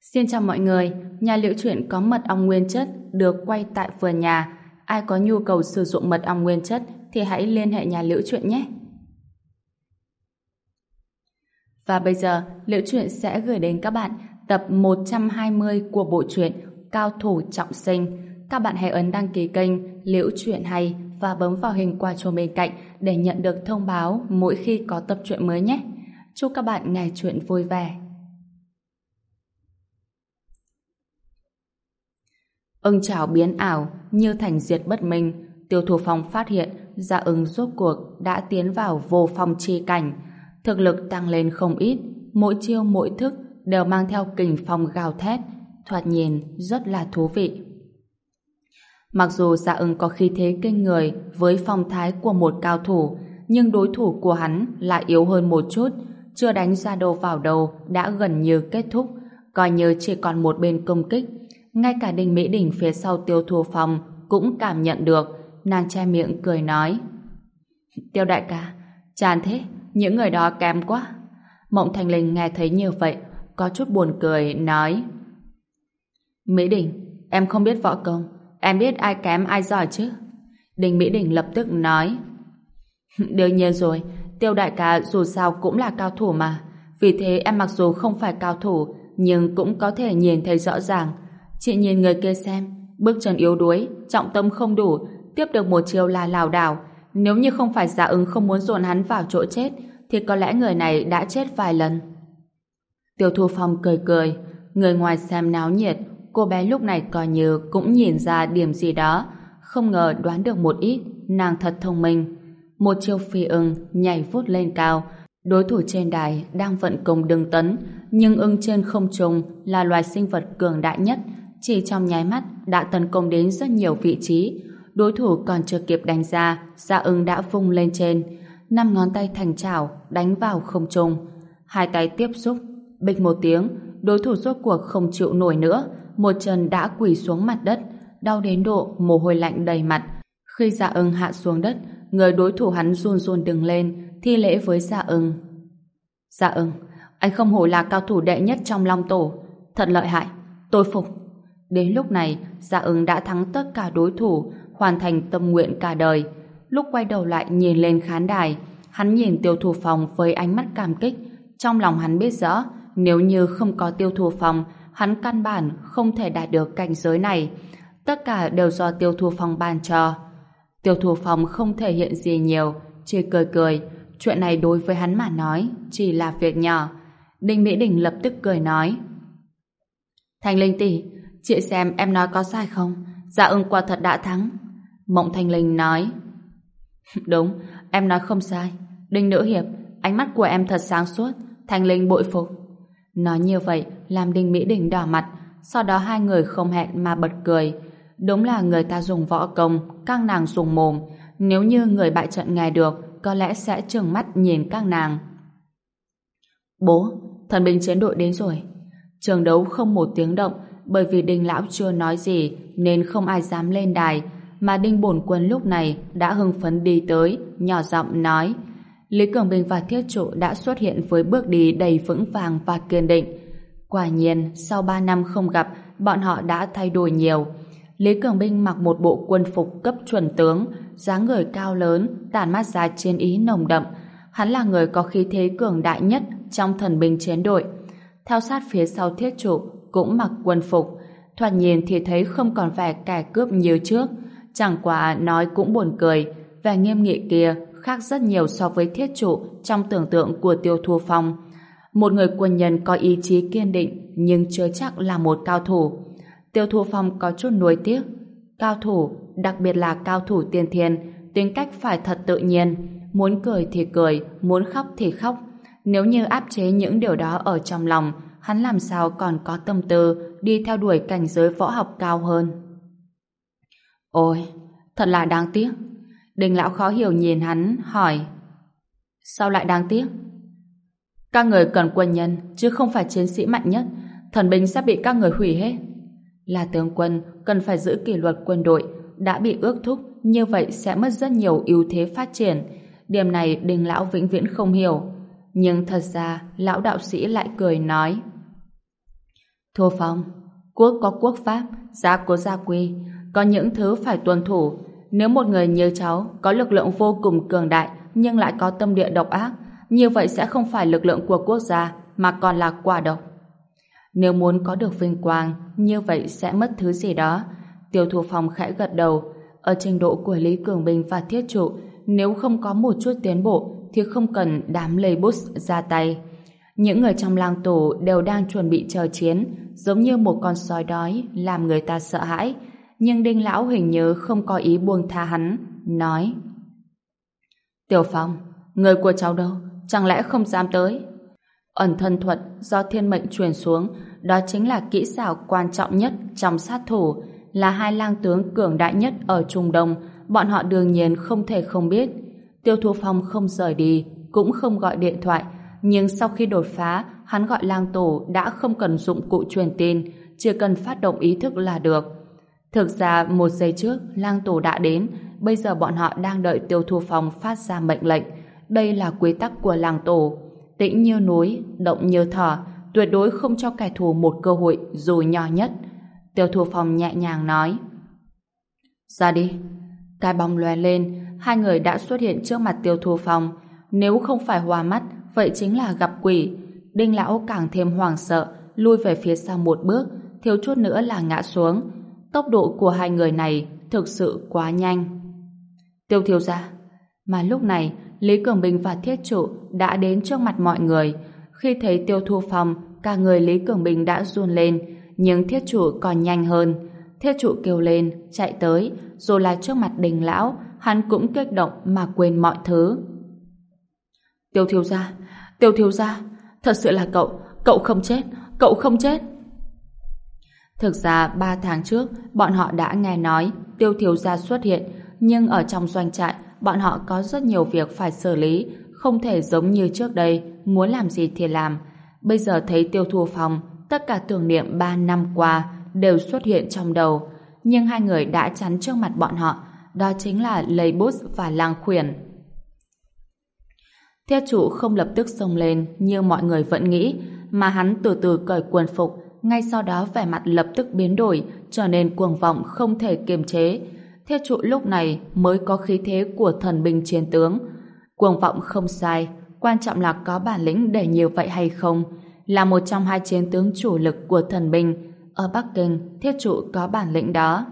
Xin chào mọi người, nhà liễu chuyện có mật ong nguyên chất được quay tại vườn nhà. Ai có nhu cầu sử dụng mật ong nguyên chất thì hãy liên hệ nhà liễu chuyện nhé. Và bây giờ, liễu chuyện sẽ gửi đến các bạn tập 120 của bộ truyện Cao thủ trọng sinh. Các bạn hãy ấn đăng ký kênh Liễu Chuyện Hay và bấm vào hình quả chuông bên cạnh để nhận được thông báo mỗi khi có tập truyện mới nhé. Chúc các bạn nghe truyện vui vẻ. Ưng chảo biến ảo như thành diệt bất minh. Tiêu Thụ Phong phát hiện Dạ Ưng rốt cuộc đã tiến vào vô phong chi cảnh, thực lực tăng lên không ít, mỗi chiêu mỗi thức đều mang theo kình phong gào thét, thoạt nhìn rất là thú vị. Mặc dù Dạ Ưng có khí thế kinh người với phong thái của một cao thủ, nhưng đối thủ của hắn lại yếu hơn một chút, chưa đánh ra đâu vào đầu đã gần như kết thúc, coi như chỉ còn một bên công kích. Ngay cả Đinh Mỹ Đình phía sau Tiêu Thụ Phong cũng cảm nhận được, nàng che miệng cười nói: Tiêu đại ca, chán thế, những người đó kém quá. Mộng Thanh Linh nghe thấy như vậy, có chút buồn cười, nói: Mỹ Đình, em không biết võ công, em biết ai kém ai giỏi chứ? Đinh Mỹ Đình lập tức nói: Đương nhiên rồi, Tiêu đại ca dù sao cũng là cao thủ mà, vì thế em mặc dù không phải cao thủ, nhưng cũng có thể nhìn thấy rõ ràng. Chị nhìn người kia xem, bước chân yếu đuối, trọng tâm không đủ, tiếp được một chiêu là lảo đảo. Nếu như không phải Dạ Ưng không muốn dồn hắn vào chỗ chết, thì có lẽ người này đã chết vài lần. Tiêu Thụ Phong cười cười, người ngoài xem náo nhiệt, cô bé lúc này coi như cũng nhìn ra điểm gì đó, không ngờ đoán được một ít, nàng thật thông minh. Một chiêu phi ưng nhảy vút lên cao, đối thủ trên đài đang vận công đương tấn, nhưng ưng trên không trung là loài sinh vật cường đại nhất, chỉ trong nháy mắt đã tấn công đến rất nhiều vị trí. Đối thủ còn chưa kịp đánh ra, Dạ Ưng đã vung lên trên, 5 ngón tay thành chảo đánh vào không trung. Hai tay tiếp xúc, bịch một tiếng, đối thủ rốt cuộc không chịu nổi nữa, một chân đã quỳ xuống mặt đất, đau đến độ mồ hôi lạnh đầy mặt. Khi Dạ Ưng hạ xuống đất, người đối thủ hắn run run đứng lên, thi lễ với Dạ Ưng. Dạ Ưng, anh không hổ là cao thủ đệ nhất trong Long Tổ, thật lợi hại, tôi phục. Đến lúc này, Dạ Ưng đã thắng tất cả đối thủ, hoàn thành tâm nguyện cả đời. Lúc quay đầu lại nhìn lên khán đài, hắn nhìn Tiêu Thụ Phong với ánh mắt cảm kích. Trong lòng hắn biết rõ, nếu như không có Tiêu Thụ Phong, hắn căn bản không thể đạt được cảnh giới này. Tất cả đều do Tiêu Thụ Phong ban cho. Tiêu Thụ Phong không thể hiện gì nhiều, chỉ cười cười. Chuyện này đối với hắn mà nói chỉ là việc nhỏ. Đinh Mỹ Đình lập tức cười nói: Thanh Linh tỷ, chị xem em nói có sai không? Dạ Ưng quả thật đã thắng. Mộng Thanh Linh nói: Đúng, em nói không sai. Đinh nữ hiệp, ánh mắt của em thật sáng suốt, Thanh Linh bội phục. Nói như vậy làm Đinh Mỹ Đình đỏ mặt, sau đó hai người không hẹn mà bật cười. Đúng là người ta dùng võ công, các nàng dùng mồm. Nếu như người bại trận nghe được, có lẽ sẽ trừng mắt nhìn các nàng. Bố, thần binh chiến đội đến rồi. Trường đấu không một tiếng động, bởi vì Đinh lão chưa nói gì nên không ai dám lên đài, mà Đinh bổn quân lúc này đã hưng phấn đi tới, nhỏ giọng nói: Lý Cường Bình và Thiết Trụ đã xuất hiện với bước đi đầy vững vàng và kiên định. Quả nhiên, sau 3 năm không gặp, bọn họ đã thay đổi nhiều. Lý Cường Bình mặc một bộ quân phục cấp chuẩn tướng, dáng người cao lớn, tản mát ra chiến ý nồng đậm. Hắn là người có khí thế cường đại nhất trong thần binh chiến đội. Theo sát phía sau Thiết Trụ cũng mặc quân phục, thoạt nhìn thì thấy không còn vẻ kẻ cướp như trước. Chẳng qua nói cũng buồn cười, vẻ nghiêm nghị kia khác rất nhiều so với Thiết Trụ trong tưởng tượng của Tiêu Thụ Phong. Một người quân nhân có ý chí kiên định nhưng chưa chắc là một cao thủ. Tiêu Thụ Phong có chút nuối tiếc. Cao thủ, đặc biệt là cao thủ tiên thiên, tính cách phải thật tự nhiên, muốn cười thì cười, muốn khóc thì khóc. Nếu như áp chế những điều đó ở trong lòng, hắn làm sao còn có tâm tư đi theo đuổi cảnh giới võ học cao hơn. Ôi, thật là đáng tiếc. Đinh lão khó hiểu nhìn hắn, hỏi: Sao lại đáng tiếc? Các người cần quân nhân, chứ không phải chiến sĩ mạnh nhất. Thần binh sắp bị các người hủy hết. Là tướng quân, cần phải giữ kỷ luật quân đội. Đã bị ước thúc, như vậy sẽ mất rất nhiều ưu thế phát triển. Điểm này Đinh lão vĩnh viễn không hiểu. Nhưng thật ra, lão đạo sĩ lại cười nói: Thu Phong, quốc có quốc pháp, gia có gia quy, có những thứ phải tuân thủ. Nếu một người như cháu có lực lượng vô cùng cường đại nhưng lại có tâm địa độc ác, như vậy sẽ không phải lực lượng của quốc gia mà còn là quả độc. Nếu muốn có được vinh quang, như vậy sẽ mất thứ gì đó. Tiêu Thu Phong khẽ gật đầu. Ở trình độ của Lý Cường Bình và Thiết Trụ, nếu không có một chút tiến bộ thì không cần đám lây bút ra tay. Những người trong làng tổ đều đang chuẩn bị chờ chiến, giống như một con sói đói làm người ta sợ hãi. Nhưng Đinh Lão hình như không có ý buông tha hắn, nói: Tiểu Phong, người của cháu đâu? Chẳng lẽ không dám tới? Ẩn thân thuật do thiên mệnh truyền xuống, đó chính là kỹ xảo quan trọng nhất trong sát thủ, là hai lang tướng cường đại nhất ở Trung Đông, bọn họ đương nhiên không thể không biết. Tiêu Thu Phong không rời đi, cũng không gọi điện thoại, nhưng sau khi đột phá, hắn gọi lang tổ đã không cần dụng cụ truyền tin, chỉ cần phát động ý thức là được. Thực ra 1 giây trước, lang tổ đã đến, bây giờ bọn họ đang đợi Tiêu Thu Phong phát ra mệnh lệnh. Đây là quy tắc của lang tổ. Tĩnh như núi, động như thỏ, tuyệt đối không cho kẻ thù một cơ hội dù nhỏ nhất. Tiêu Thu Phong nhẹ nhàng nói: Ra đi. Cái bóng lóe lên, hai người đã xuất hiện trước mặt Tiêu Thu Phong. Nếu không phải hoa mắt, vậy chính là gặp quỷ. Đinh Lão càng thêm hoảng sợ, lui về phía sau một bước, thiếu chút nữa là ngã xuống. Tốc độ của hai người này thực sự quá nhanh. Tiêu thiếu gia. Mà lúc này, Lý Cường Bình và Thiết Trụ đã đến trước mặt mọi người. Khi thấy Tiêu Thu Phong, cả người Lý Cường Bình đã run lên, nhưng Thiết Trụ còn nhanh hơn. Thiết Trụ kêu lên, chạy tới, rồi là trước mặt Đinh Lão, hắn cũng kích động mà quên mọi thứ. Tiêu thiếu gia, thật sự là cậu không chết, cậu không chết. Thực ra 3 tháng trước, bọn họ đã nghe nói Tiêu thiếu gia xuất hiện, nhưng ở trong doanh trại, bọn họ có rất nhiều việc phải xử lý, không thể giống như trước đây, muốn làm gì thì làm. Bây giờ thấy Tiêu Thu Phong, tất cả tưởng niệm 3 năm qua đều xuất hiện trong đầu, nhưng hai người đã chắn trước mặt bọn họ, đó chính là Lê Bút và Lang Khuyển. Thiết Trụ không lập tức xông lên như mọi người vẫn nghĩ, mà hắn từ từ cởi quần phục, ngay sau đó vẻ mặt lập tức biến đổi, trở nên cuồng vọng không thể kiềm chế. Thiết Trụ lúc này mới có khí thế của thần binh chiến tướng. Cuồng vọng không sai, quan trọng là có bản lĩnh để nhiều vậy hay không. Là một trong 2 chiến tướng chủ lực của thần binh, ở Bắc Kinh, Thiết Trụ có bản lĩnh đó.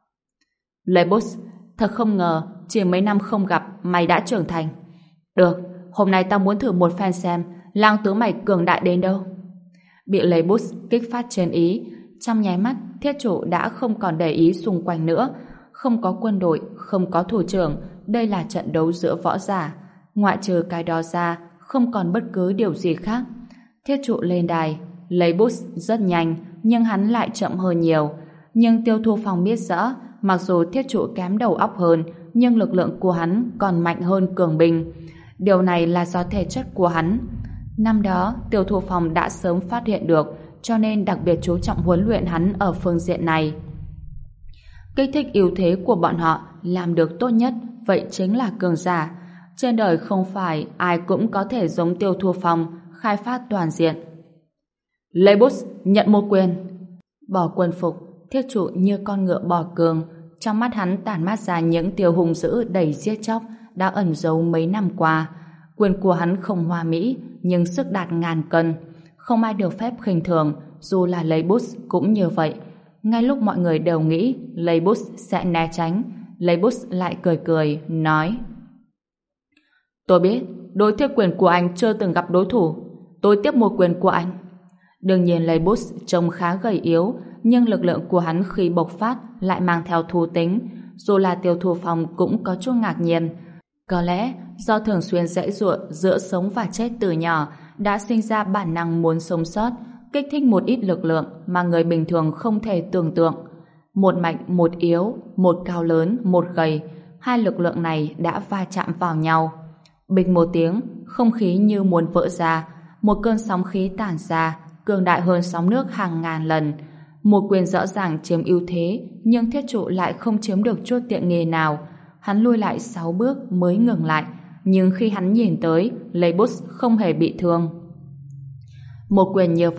Lê Bút, thật không ngờ, chỉ mấy năm không gặp, mày đã trưởng thành. Được, hôm nay tao muốn thử một phen xem, lang tướng mày cường đại đến đâu. Bị Lê Bút kích phát trên ý, trong nháy mắt, Thiết Trụ đã không còn để ý xung quanh nữa. Không có quân đội, không có thủ trưởng, đây là trận đấu giữa võ giả. Ngoại trừ cái đó ra, không còn bất cứ điều gì khác. Thiết Trụ lên đài, Lê Bút rất nhanh, nhưng hắn lại chậm hơn nhiều. Nhưng Tiêu Thu Phong biết rõ, mặc dù Thiết Trụ kém đầu óc hơn, nhưng lực lượng của hắn còn mạnh hơn Cường Bình. Điều này là do thể chất của hắn. Năm đó, Tiêu Thu Phong đã sớm phát hiện được, cho nên đặc biệt chú trọng huấn luyện hắn ở phương diện này. Kích thích ưu thế của bọn họ làm được tốt nhất, vậy chính là cường giả. Trên đời không phải ai cũng có thể giống Tiêu Thu Phong khai phát toàn diện. Lê Bút nhận một quyền. Bỏ quân phục, Thiết Trụ như con ngựa bỏ cương, trong mắt hắn tản mát ra những tia hung dữ đầy giết chóc đã ẩn giấu mấy năm qua. Quyền của hắn không hoa mỹ, nhưng sức đạt ngàn cân, không ai được phép khinh thường, dù là Lê Bút cũng như vậy. Ngay lúc mọi người đều nghĩ Lê Bút sẽ né tránh, Lê Bút lại cười cười, nói: Tôi biết, đối thiết quyền của anh chưa từng gặp đối thủ. Tôi tiếp một quyền của anh. Đương nhiên Lê Bút trông khá gầy yếu, nhưng lực lượng của hắn khi bộc phát lại mang theo thú tính. Dù là Tiêu Thu Phong cũng có chút ngạc nhiên. Có lẽ do thường xuyên giãy giụa giữa sống và chết từ nhỏ, đã sinh ra bản năng muốn sống sót, kích thích một ít lực lượng mà người bình thường không thể tưởng tượng. Một mạnh, một yếu, một cao lớn, một gầy, 2 lực lượng này đã va chạm vào nhau. Bịch một tiếng, không khí như muốn vỡ ra, một cơn sóng khí tản ra, cường đại hơn sóng nước hàng ngàn lần. Một quyền rõ ràng chiếm ưu thế, nhưng Thiết Trụ lại không chiếm được chút tiện nghi nào. Hắn lui lại 6 bước mới ngừng lại, nhưng khi hắn nhìn tới, Lê Bút không hề bị thương. Một quyền như vậy,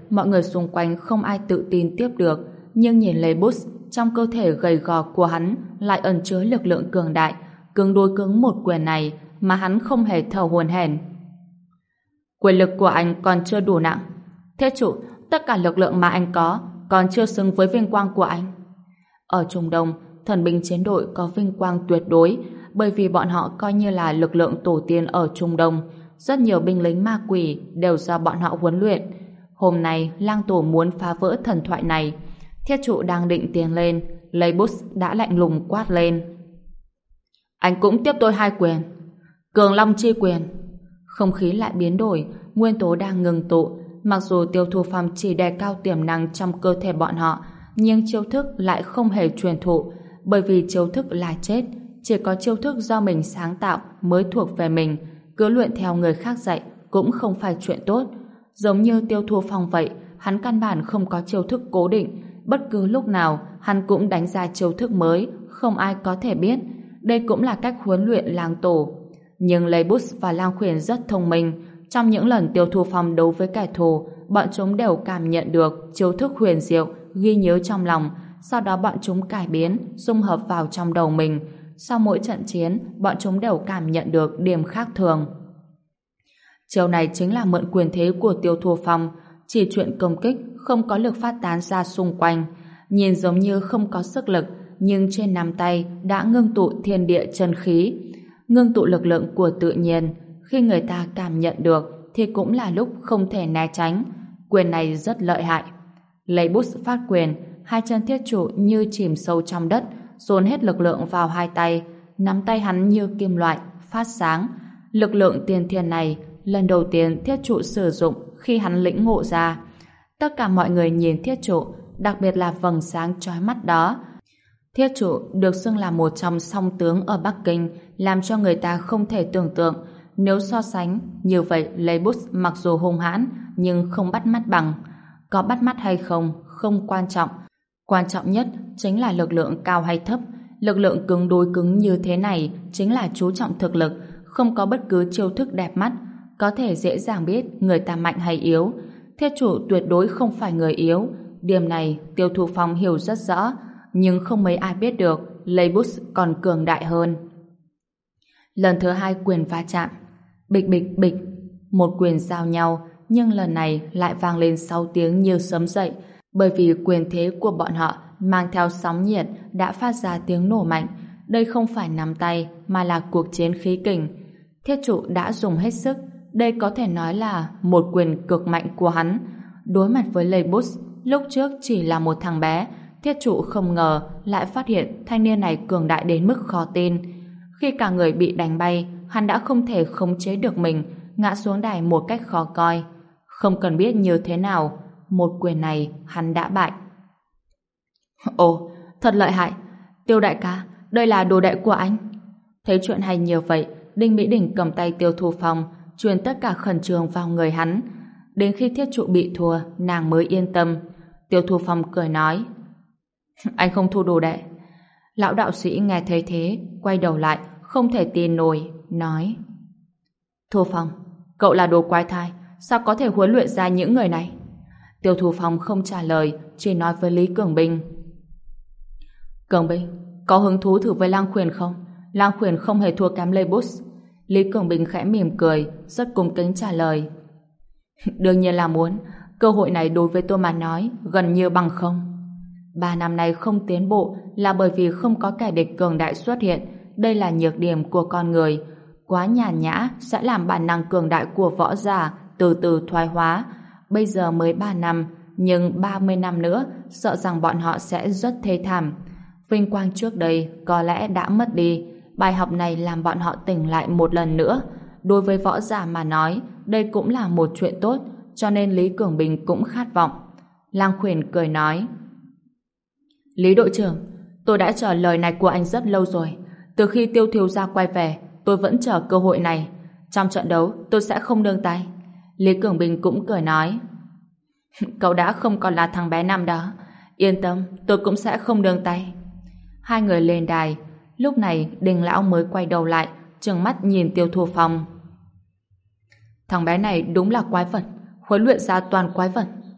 mọi người xung quanh không ai tự tin tiếp được, nhưng nhìn Lê Bút, trong cơ thể gầy gò của hắn lại ẩn chứa lực lượng cường đại, cứng đối cứng một quyền này mà hắn không hề thở hổn hển. Quyền lực của anh còn chưa đủ nặng. Thiết chủ, tất cả lực lượng mà anh có còn chưa xứng với vinh quang của anh. Ở Trung Đông, thần binh chiến đội có vinh quang tuyệt đối, bởi vì bọn họ coi như là lực lượng tổ tiên ở Trung Đông. Rất nhiều binh lính ma quỷ đều do bọn họ huấn luyện. Hôm nay, lang tổ muốn phá vỡ thần thoại này. Thiết trụ đang định tiến lên, Lê Bút đã lạnh lùng quát lên. Anh cũng tiếp tôi 2 quyền. Cường Long chi quyền. Không khí lại biến đổi, nguyên tố đang ngừng tụ. Mặc dù Tiêu Thu Phong chỉ đề cao tiềm năng trong cơ thể bọn họ, nhưng chiêu thức lại không hề truyền thụ, bởi vì chiêu thức là chết. Chỉ có chiêu thức do mình sáng tạo mới thuộc về mình, cứ luyện theo người khác dạy cũng không phải chuyện tốt. Giống như Tiêu Thu Phong vậy, hắn căn bản không có chiêu thức cố định, bất cứ lúc nào hắn cũng đánh ra chiêu thức mới, không ai có thể biết. Đây cũng là cách huấn luyện lang tổ. Nhưng Lê Bút và Lang Khuyển rất thông minh. Trong những lần Tiêu Thu Phong đấu với kẻ thù, bọn chúng đều cảm nhận được chiêu thức huyền diệu, ghi nhớ trong lòng, sau đó bọn chúng cải biến, dung hợp vào trong đầu mình. Sau mỗi trận chiến, bọn chúng đều cảm nhận được điểm khác thường. Chiêu này chính là mượn quyền thế của Tiêu Thu Phong, chỉ chuyện công kích không có lực phát tán ra xung quanh, nhìn giống như không có sức lực, nhưng trên nắm tay đã ngưng tụ thiên địa chân khí, ngưng tụ lực lượng của tự nhiên. Khi người ta cảm nhận được thì cũng là lúc không thể né tránh. Quyền này rất lợi hại. Lấy bút phát quyền, 2 chân thiết trụ như chìm sâu trong đất, dồn hết lực lượng vào 2 tay, nắm tay hắn như kim loại phát sáng. Lực lượng tiên thiên này lần đầu tiên thiết trụ sử dụng khi hắn lĩnh ngộ ra. Tất cả mọi người nhìn thiết trụ, đặc biệt là vầng sáng chói mắt đó. Thiết trụ được xưng là một trong song tướng ở Bắc Kinh, làm cho người ta không thể tưởng tượng. Nếu so sánh, như vậy Lê Bút mặc dù hung hãn nhưng không bắt mắt bằng. Có bắt mắt hay không, không quan trọng. Quan trọng nhất chính là lực lượng cao hay thấp. Lực lượng cứng đối cứng như thế này chính là chú trọng thực lực, không có bất cứ chiêu thức đẹp mắt, có thể dễ dàng biết người ta mạnh hay yếu. Thiết trụ tuyệt đối không phải người yếu. Điểm này Tiêu Thu Phong hiểu rất rõ, nhưng không mấy ai biết được Lê Bút còn cường đại hơn. Lần thứ 2 quyền va chạm, bịch bịch bịch, một quyền giao nhau, nhưng lần này lại vang lên 6 tiếng như sấm dậy, bởi vì quyền thế của bọn họ mang theo sóng nhiệt đã phát ra tiếng nổ mạnh. Đây không phải nắm tay mà là cuộc chiến khí kình. Thiết trụ đã dùng hết sức, đây có thể nói là một quyền cực mạnh của hắn. Đối mặt với Lê Bút, lúc trước chỉ là một thằng bé, thiết trụ không ngờ lại phát hiện thanh niên này cường đại đến mức khó tin. Khi cả người bị đánh bay, hắn đã không thể khống chế được mình, ngã xuống đài một cách khó coi. Không cần biết như thế nào, một quyền này hắn đã bại. Ồ, thật lợi hại. Tiêu đại ca, đây là đồ đệ của anh. Thấy chuyện hay nhiều vậy, Đinh Mỹ Đình cầm tay Tiêu Thu Phong, truyền tất cả khẩn trương vào người hắn. Đến khi thiết trụ bị thua, nàng mới yên tâm. Tiêu Thu Phong cười nói, anh không thu đồ đệ. Lão đạo sĩ nghe thấy thế, quay đầu lại, không thể tin nổi, nói, Thu Phong, cậu là đồ quái thai, sao có thể huấn luyện ra những người này? Tiêu Thu Phong không trả lời, chỉ nói với Lý Cường Bình, Cường Bình, có hứng thú thử với Lang Khuyển không? Lang Khuyển không hề thua kém Lê Bút. Lý Cường Bình khẽ mỉm cười, rất cung kính trả lời, đương nhiên là muốn. Cơ hội này đối với tôi mà nói gần như bằng không. 3 năm nay không tiến bộ là bởi vì không có kẻ địch cường đại xuất hiện. Đây là nhược điểm của con người. Quá nhàn nhã sẽ làm bản năng cường đại của võ giả từ từ thoái hóa. Bây giờ mới 3 năm, nhưng 30 năm nữa sợ rằng bọn họ sẽ rất thê thảm. Vinh quang trước đây có lẽ đã mất đi. Bài học này làm bọn họ tỉnh lại một lần nữa. Đối với võ giả mà nói, đây cũng là một chuyện tốt, cho nên Lý Cường Bình cũng khát vọng. Lang Khuyển cười nói, Lý đội trưởng, tôi đã chờ lời này của anh rất lâu rồi. Từ khi Tiêu thiếu gia quay về, tôi vẫn chờ cơ hội này. Trong trận đấu, tôi sẽ không nương tay. Lý Cường Bình cũng cười nói, cậu đã không còn là thằng bé năm đó. Yên tâm, tôi cũng sẽ không nương tay. Hai người lên đài. Lúc này, Đình lão mới quay đầu lại, trừng mắt nhìn Tiêu Thu Phong. Thằng bé này đúng là quái vật, huấn luyện ra toàn quái vật.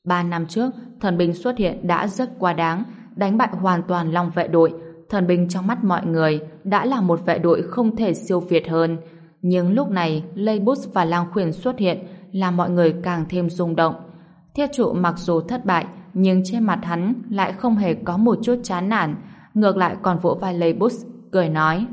3 năm trước, thần binh xuất hiện đã rất quá đáng, đánh bại hoàn toàn Long vệ đội. Thần binh trong mắt mọi người đã là một vệ đội không thể siêu việt hơn. Nhưng lúc này, Lê Bút và Lang Khuyển xuất hiện làm mọi người càng thêm rung động. Thiết trụ mặc dù thất bại, nhưng trên mặt hắn lại không hề có một chút chán nản, ngược lại còn vỗ vai Lê Bút, cười nói: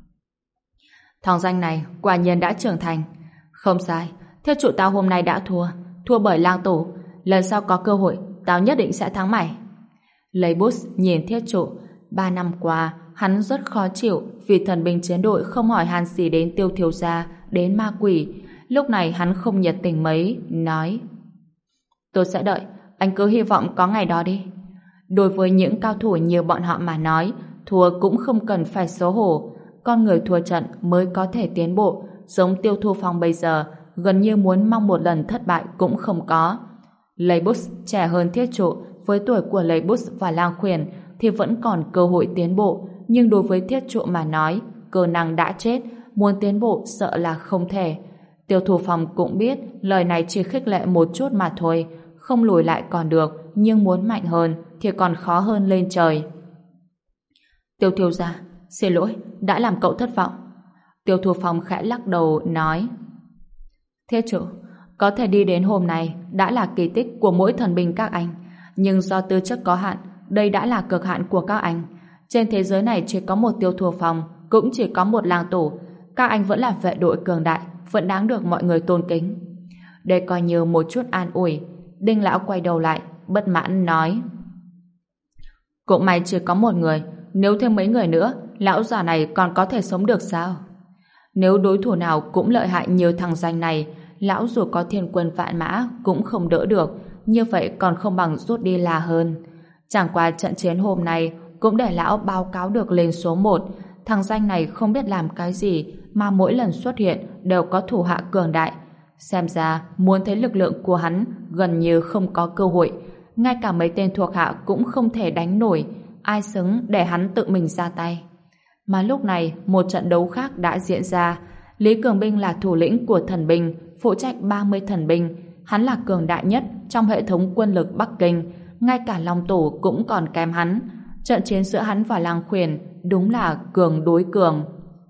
Thằng danh này quả nhiên đã trưởng thành. Không sai, thiết trụ tao hôm nay đã thua bởi Lang tổ. Lần sau có cơ hội, tao nhất định sẽ thắng mày. Lê Bút nhìn thiết trụ. 3 năm qua, hắn rất khó chịu vì thần binh chiến đội không hỏi han gì đến Tiêu thiếu gia, đến ma quỷ. Lúc này hắn không nhiệt tình mấy, nói: Tôi sẽ đợi, anh cứ hy vọng có ngày đó đi. Đối với những cao thủ như bọn họ mà nói, thua cũng không cần phải xấu hổ. Con người thua trận mới có thể tiến bộ, giống Tiêu Thu Phong bây giờ, gần như muốn mong một lần thất bại cũng không có. Lê Bút trẻ hơn thiết trụ, với tuổi của Lê Bút và Lang Khuyển thì vẫn còn cơ hội tiến bộ, nhưng đối với thiết trụ mà nói, cơ năng đã chết, muốn tiến bộ sợ là không thể. Tiêu Thu Phong cũng biết lời này chỉ khích lệ một chút mà thôi, không lùi lại còn được, nhưng muốn mạnh hơn thì còn khó hơn lên trời. Tiêu thiếu gia, xin lỗi, đã làm cậu thất vọng. Tiêu Thu Phong khẽ lắc đầu nói: Thiết trụ, có thể đi đến hôm nay đã là kỳ tích của mỗi thần binh các anh, nhưng do tư chất có hạn, đây đã là cực hạn của các anh. Trên thế giới này chỉ có một Tiêu Thu Phong, cũng chỉ có một Lang tổ. Các anh vẫn là vệ đội cường đại, vẫn đáng được mọi người tôn kính. Đây coi như một chút an ủi. Đinh lão quay đầu lại, bất mãn nói: Cũng may chỉ có một người, nếu thêm mấy người nữa, lão già này còn có thể sống được sao? Nếu đối thủ nào cũng lợi hại như thằng danh này, lão dù có thiên quân vạn mã cũng không đỡ được, như vậy còn không bằng rút đi là hơn. Chẳng qua trận chiến hôm nay cũng để lão báo cáo được lên số 1. Thằng danh này không biết làm cái gì mà mỗi lần xuất hiện đều có thủ hạ cường đại. Xem ra muốn thấy lực lượng của hắn gần như không có cơ hội. Ngay cả mấy tên thuộc hạ cũng không thể đánh nổi. Ai xứng để hắn tự mình ra tay. Mà lúc này một trận đấu khác đã diễn ra. Lý Cường Binh là thủ lĩnh của thần binh, phụ trách 30 thần binh. Hắn là cường đại nhất trong hệ thống quân lực Bắc Kinh. Ngay cả Long Tổ cũng còn kém hắn. Trận chiến giữa hắn và Lang Khuyển đúng là cường đối cường.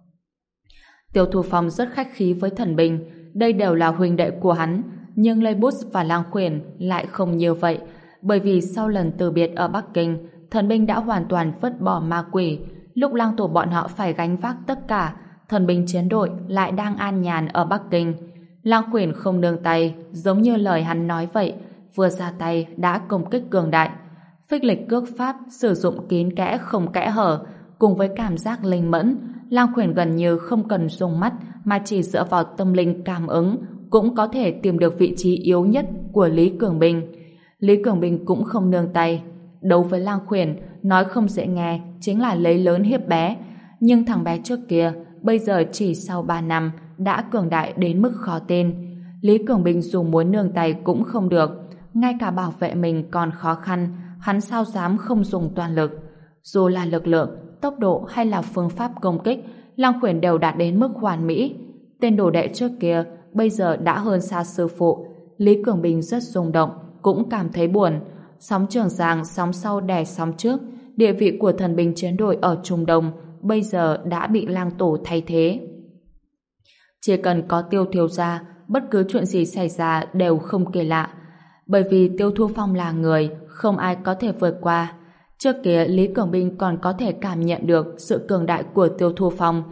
Tiêu Thu Phong rất khách khí với thần binh, đây đều là huynh đệ của hắn, nhưng Lê Bút và Lang Khuyển lại không như vậy, bởi vì sau lần từ biệt ở Bắc Kinh, thần binh đã hoàn toàn vứt bỏ ma quỷ. Lúc Lang tổ bọn họ phải gánh vác tất cả, thần binh chiến đội lại đang an nhàn ở Bắc Kinh. Lang Khuyển không nương tay, giống như lời hắn nói vậy, vừa ra tay đã công kích cường đại. Phích lịch cước pháp sử dụng kín kẽ không kẽ hở, cùng với cảm giác linh mẫn, Lang Khuyển gần như không cần dùng mắt mà chỉ dựa vào tâm linh cảm ứng cũng có thể tìm được vị trí yếu nhất của Lý Cường Binh. Lý Cường Binh cũng không nương tay. Đấu với Lang Khuyển, nói không dễ nghe, chính là lấy lớn hiếp bé. Nhưng thằng bé trước kia, bây giờ chỉ sau 3 năm, đã cường đại đến mức khó tin. Lý Cường Binh dù muốn nương tay cũng không được. Ngay cả bảo vệ mình còn khó khăn, hắn sao dám không dùng toàn lực. Dù là lực lượng, tốc độ hay là phương pháp công kích, Lang Khuyển đều đạt đến mức hoàn mỹ. Tên đồ đệ trước kia bây giờ đã hơn xa sư phụ. Lý Cường Bình rất rung động, cũng cảm thấy buồn. Sóng Trường Giang sóng sau đè sóng trước, địa vị của thần binh chiến đội ở Trung Đông bây giờ đã bị Lang tổ thay thế. Chỉ cần có Tiêu thiếu gia, bất cứ chuyện gì xảy ra đều không kỳ lạ. Bởi vì Tiêu Thu Phong là người, không ai có thể vượt qua. Trước kia Lý Cường Binh còn có thể cảm nhận được sự cường đại của Tiêu Thu Phong.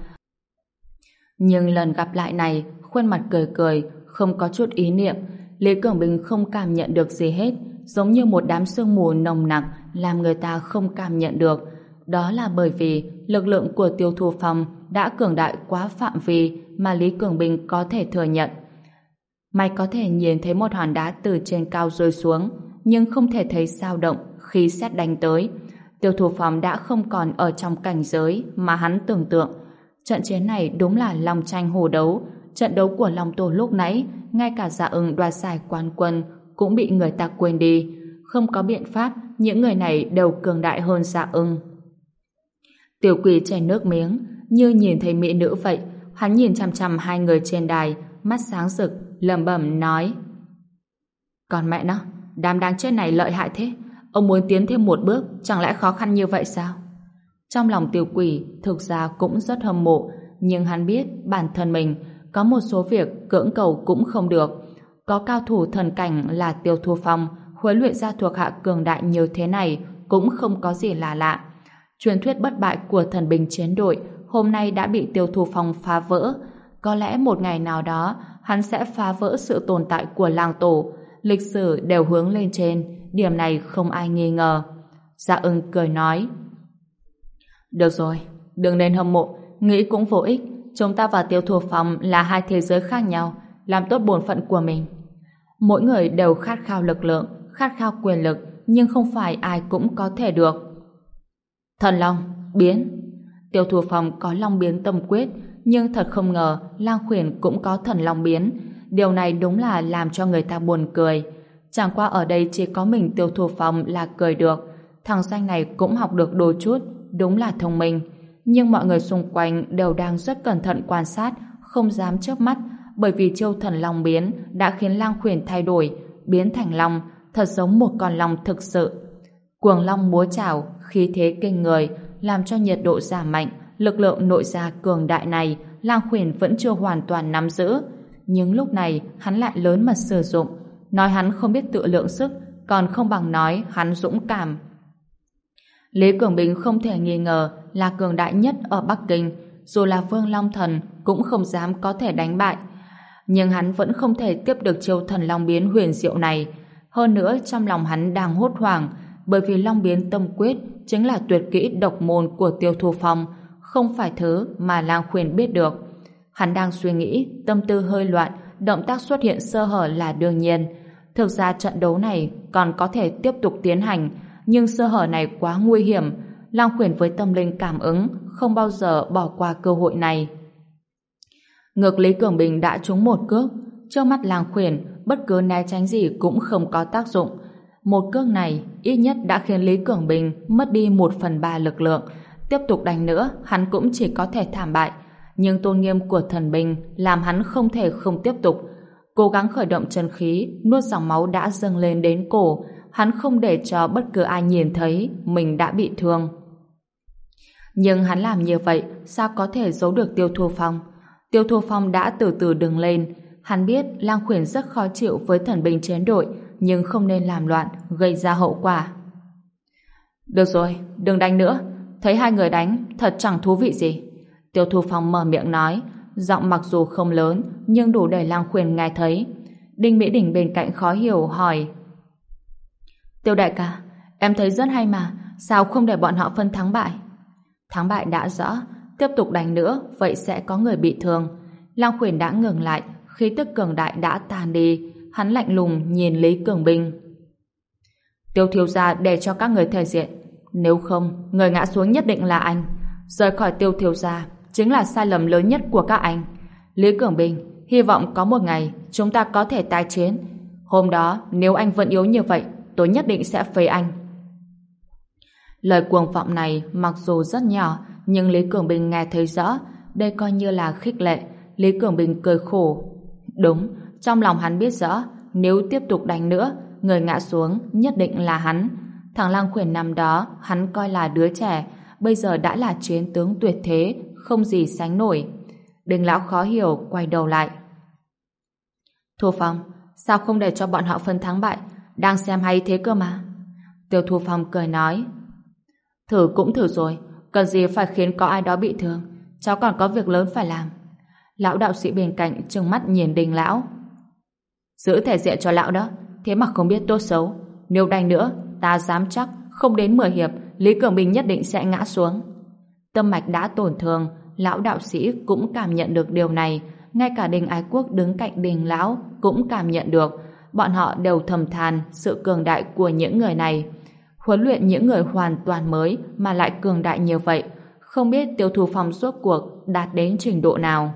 Nhưng lần gặp lại này, khuôn mặt cười cười, không có chút ý niệm. Lý Cường Binh không cảm nhận được gì hết, giống như một đám sương mù nồng nặc làm người ta không cảm nhận được. Đó là bởi vì lực lượng của Tiêu Thu Phong đã cường đại quá phạm vi mà Lý Cường Binh có thể thừa nhận. Mày có thể nhìn thấy một hòn đá từ trên cao rơi xuống, nhưng không thể thấy dao động khi sét đánh tới. Tiêu Thu Phong đã không còn ở trong cảnh giới mà hắn tưởng tượng. Trận chiến này đúng là long tranh hổ đấu. Trận đấu của Long Tổ lúc nãy, ngay cả Dạ Ưng đoạt giải quán quân cũng bị người ta quên đi. Không có biện pháp, những người này đều cường đại hơn Dạ Ưng. Tiểu Quỷ chảy nước miếng, như nhìn thấy mỹ nữ vậy. Hắn nhìn chằm chằm hai người trên đài, mắt sáng rực, lẩm bẩm nói: Còn mẹ nó, đám đáng chết này lợi hại thế. Ông muốn tiến thêm một bước, chẳng lẽ khó khăn như vậy sao? Trong lòng Tiểu Quỷ thực ra cũng rất hâm mộ, nhưng hắn biết bản thân mình có một số việc cưỡng cầu cũng không được. Có cao thủ thần cảnh là Tiêu Thu Phong huấn luyện ra thuộc hạ cường đại như thế này cũng không có gì là lạ. Truyền thuyết bất bại của thần binh chiến đội hôm nay đã bị Tiêu Thu Phong phá vỡ. Có lẽ một ngày nào đó hắn sẽ phá vỡ sự tồn tại của làng tổ. Lịch sử đều hướng lên trên, điểm này không ai nghi ngờ. Dạ Ưng cười nói: được rồi, đừng nên hâm mộ, nghĩ cũng vô ích. Chúng ta và Tiêu Thu Phong là hai thế giới khác nhau, làm tốt bổn phận của mình. Mỗi người đều khát khao lực lượng, khát khao quyền lực, nhưng không phải ai cũng có thể được. Thần Long, biến. Tiêu Thu Phong có Long biến tâm quyết, nhưng thật không ngờ Lang Khuyển cũng có thần Long biến. Điều này đúng là làm cho người ta buồn cười. Chẳng qua ở đây chỉ có mình Tiêu Thu Phong là cười được. Thằng danh này cũng học được đôi chút, đúng là thông minh. Nhưng mọi người xung quanh đều đang rất cẩn thận quan sát, không dám chớp mắt, bởi vì chiêu thần Long biến đã khiến Lang Khuyển thay đổi, biến thành Long, thật giống một con Long thực sự. Cuồng Long múa chảo, khí thế kinh người, làm cho nhiệt độ giảm mạnh. Lực lượng nội gia cường đại này Lang Khuyển vẫn chưa hoàn toàn nắm giữ, nhưng lúc này hắn lại lớn mật sử dụng. Nói hắn không biết tự lượng sức, còn không bằng nói hắn dũng cảm. Lý Cường Bình không thể nghi ngờ là cường đại nhất ở Bắc Kinh, dù là Vương Long Thần cũng không dám có thể đánh bại. Nhưng hắn vẫn không thể tiếp được chiêu thần Long biến huyền diệu này. Hơn nữa trong lòng hắn đang hốt hoảng, bởi vì Long biến tâm quyết chính là tuyệt kỹ độc môn của Tiêu Thu Phong, không phải thứ mà Lang Khuyển biết được. Hắn đang suy nghĩ, tâm tư hơi loạn, động tác xuất hiện sơ hở là đương nhiên. Thực ra trận đấu này còn có thể tiếp tục tiến hành, nhưng sơ hở này quá nguy hiểm. Lang Khuyển với tâm linh cảm ứng không bao giờ bỏ qua cơ hội này. Ngược Lý Cường Bình đã trúng một cước. Trước mắt Lang Khuyển, bất cứ né tránh gì cũng không có tác dụng. Một cước này ít nhất đã khiến Lý Cường Bình mất đi 1/3 lực lượng. Tiếp tục đánh nữa, hắn cũng chỉ có thể thảm bại. Nhưng tôn nghiêm của thần binh làm hắn không thể không tiếp tục. Cố gắng khởi động chân khí, nuốt dòng máu đã dâng lên đến cổ. Hắn không để cho bất cứ ai nhìn thấy mình đã bị thương. Nhưng hắn làm như vậy sao có thể giấu được Tiêu Thu Phong? Tiêu Thu Phong đã từ từ đứng lên. Hắn biết Lang Khuyển rất khó chịu với thần binh chiến đội, nhưng không nên làm loạn, gây ra hậu quả. Được rồi, đừng đánh nữa. Thấy hai người đánh, thật chẳng thú vị gì. Tiêu Thu Phong mở miệng nói, giọng mặc dù không lớn, nhưng đủ để Lang Khuyển nghe thấy. Đinh Mỹ Đình bên cạnh khó hiểu hỏi: Tiêu đại ca, em thấy rất hay mà, sao không để bọn họ phân thắng bại? Thắng bại đã rõ, tiếp tục đánh nữa, vậy sẽ có người bị thương. Lang Khuyển đã ngừng lại, khí tức cường đại đã tan đi. Hắn lạnh lùng nhìn Lý Cường Bình. Tiêu thiếu gia để cho các người thể diện, nếu không, người ngã xuống nhất định là anh. Rời khỏi Tiêu thiếu gia chính là sai lầm lớn nhất của các anh. Lý Cường Bình, hy vọng có một ngày chúng ta có thể tái chiến. Hôm đó, nếu anh vẫn yếu như vậy, tôi nhất định sẽ phế anh. Lời cuồng vọng này mặc dù rất nhỏ, nhưng Lý Cường Bình nghe thấy rõ. Đây coi như là khích lệ. Lý Cường Bình cười khổ. Đúng, trong lòng hắn biết rõ, nếu tiếp tục đánh nữa, người ngã xuống nhất định là hắn. Thằng Lang Khuyển năm đó hắn coi là đứa trẻ, bây giờ đã là chiến tướng tuyệt thế, không gì sánh nổi. Đinh lão khó hiểu quay đầu lại. Thu Phong, sao không để cho bọn họ phân thắng bại? Đang xem hay thế cơ mà. Tiêu Thu Phong cười nói: Thử cũng thử rồi, cần gì phải khiến có ai đó bị thương, cháu còn có việc lớn phải làm. Lão đạo sĩ bên cạnh trừng mắt nhìn Đinh lão. Giữ thể diện cho lão đó, thế mà không biết tốt xấu. Nếu đánh nữa, ta dám chắc không đến 10 hiệp Lý Cường Bình nhất định sẽ ngã xuống. Tâm mạch đã tổn thương, lão đạo sĩ cũng cảm nhận được điều này. Ngay cả Đinh Ái Quốc đứng cạnh Đinh lão cũng cảm nhận được. Bọn họ đều thầm than sự cường đại của những người này. Huấn luyện những người hoàn toàn mới mà lại cường đại như vậy, không biết Tiêu Thu Phong rốt cuộc đạt đến trình độ nào.